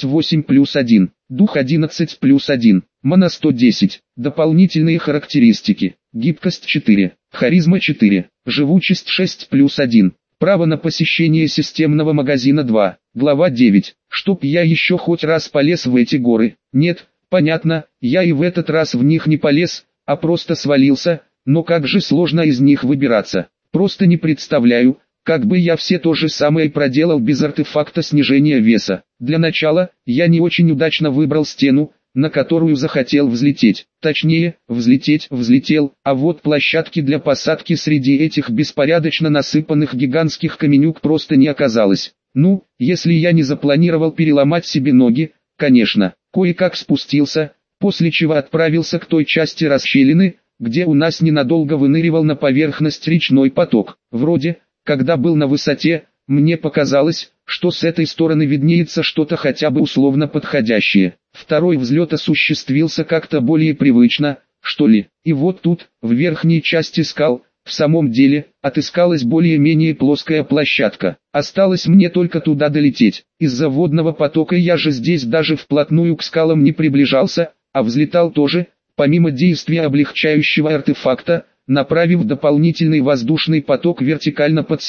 28+1. Дух 11+1. Мана 110. Дополнительные характеристики. Гибкость 4. Харизма 4. Живучесть 6+1. Право на посещение системного магазина 2. Глава 9. Чтоб я еще хоть раз полез в эти горы. Нет, понятно, я и в этот раз в них не полез, а просто свалился, но как же сложно из них выбираться. Просто не представляю, как бы я все то же самое проделал без артефакта снижения веса. Для начала, я не очень удачно выбрал стену, на которую захотел взлететь. Точнее, взлетел, а вот площадки для посадки среди этих беспорядочно насыпанных гигантских каменюк просто не оказалось. Ну, если я не запланировал переломать себе ноги, конечно, кое-как спустился, после чего отправился к той части расщелины, где у нас ненадолго выныривал на поверхность речной поток. Вроде, когда был на высоте, мне показалось, что с этой стороны виднеется что-то хотя бы условно подходящее. Второй взлет осуществился как-то более привычно, что ли. И вот тут, в верхней части скал, в самом деле, отыскалась более-менее плоская площадка. Осталось мне только туда долететь. Из-за водного потока я же здесь даже вплотную к скалам не приближался, а взлетал тоже, помимо действия облегчающего артефакта, направив дополнительный воздушный поток вертикально под себя.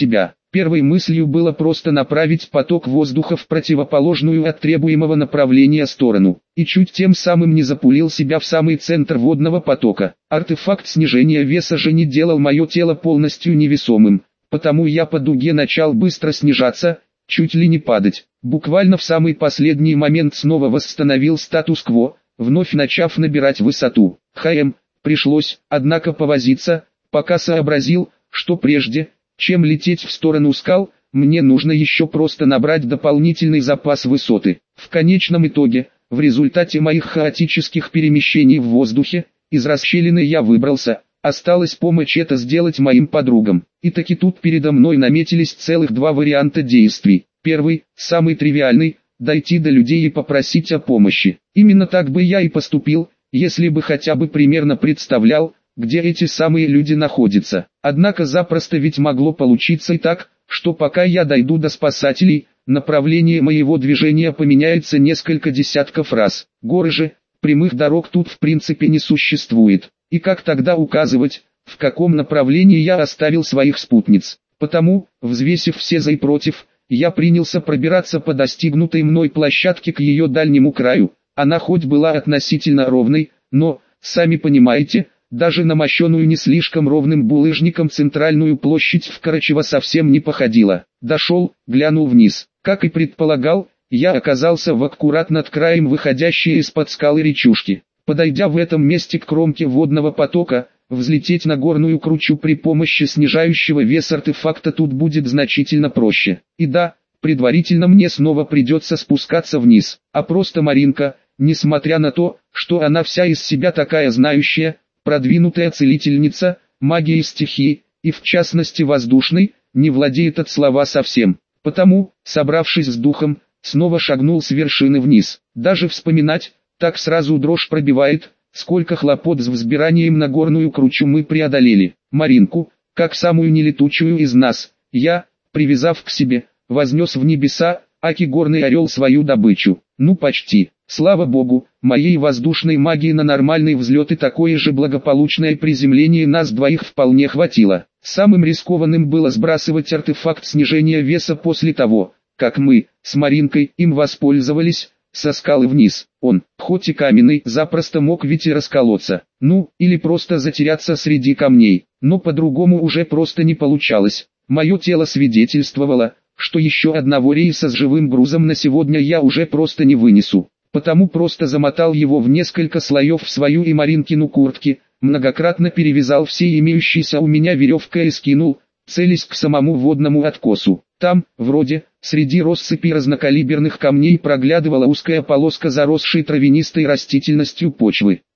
Первой мыслью было просто направить поток воздуха в противоположную от требуемого направления сторону, и чуть тем самым не запулил себя в самый центр водного потока. Артефакт снижения веса же не делал мое тело полностью невесомым, потому я по дуге начал быстро снижаться, чуть ли не падать. Буквально в самый последний момент снова восстановил статус-кво, вновь начав набирать высоту. Пришлось, однако, повозиться, пока сообразил, что прежде, чем лететь в сторону скал, мне нужно еще просто набрать дополнительный запас высоты. В конечном итоге, в результате моих хаотических перемещений в воздухе, из расщелины я выбрался, осталось помочь это сделать моим подругам. И таки тут передо мной наметились целых два варианта действий. Первый, самый тривиальный, дойти до людей и попросить о помощи. Именно так бы я и поступил, если бы хотя бы примерно представлял, где эти самые люди находятся. Однако запросто ведь могло получиться и так, что пока я дойду до спасателей, направление моего движения поменяется несколько десятков раз. Горы же, прямых дорог тут в принципе не существует. И как тогда указывать, в каком направлении я оставил своих спутниц? Потому, взвесив все за и против, я принялся пробираться по достигнутой мной площадке к ее дальнему краю. Она хоть была относительно ровной, но, сами понимаете, даже на мощеную не слишком ровным булыжником центральную площадь в Карачево совсем не походила. Дошел, глянул вниз. Как и предполагал, я оказался в аккурат над краем выходящей из-под скалы речушки. Подойдя в этом месте к кромке водного потока, взлететь на горную кручу при помощи снижающего вес артефакта тут будет значительно проще. И да, предварительно мне снова придется спускаться вниз. А просто Маринка, несмотря на то, что она вся из себя такая знающая, продвинутая целительница, магией стихии, и в частности воздушной, не владеет от слова совсем. Потому, собравшись с духом, снова шагнул с вершины вниз. Даже вспоминать, так сразу дрожь пробивает, сколько хлопот с взбиранием на горную кручу мы преодолели. Маринку, как самую нелетучую из нас, я, привязав к себе, вознес в небеса, аки горный орел свою добычу. Ну почти. Слава богу, моей воздушной магии на нормальный взлет и такое же благополучное приземление нас двоих вполне хватило. Самым рискованным было сбрасывать артефакт снижения веса после того, как мы, с Маринкой, им воспользовались, со скалы вниз. Он, хоть и каменный, запросто мог ведь и расколоться. Ну, или просто затеряться среди камней. Но по-другому уже просто не получалось. Мое тело свидетельствовало, что еще одного рейса с живым грузом на сегодня я уже просто не вынесу. Потому просто замотал его в несколько слоев в свою и Маринкину куртки, многократно перевязал все имеющиеся у меня веревкой и скинул, целясь к самому водному откосу. Там, вроде, среди россыпи разнокалиберных камней проглядывала узкая полоска заросшей травянистой растительностью почвы.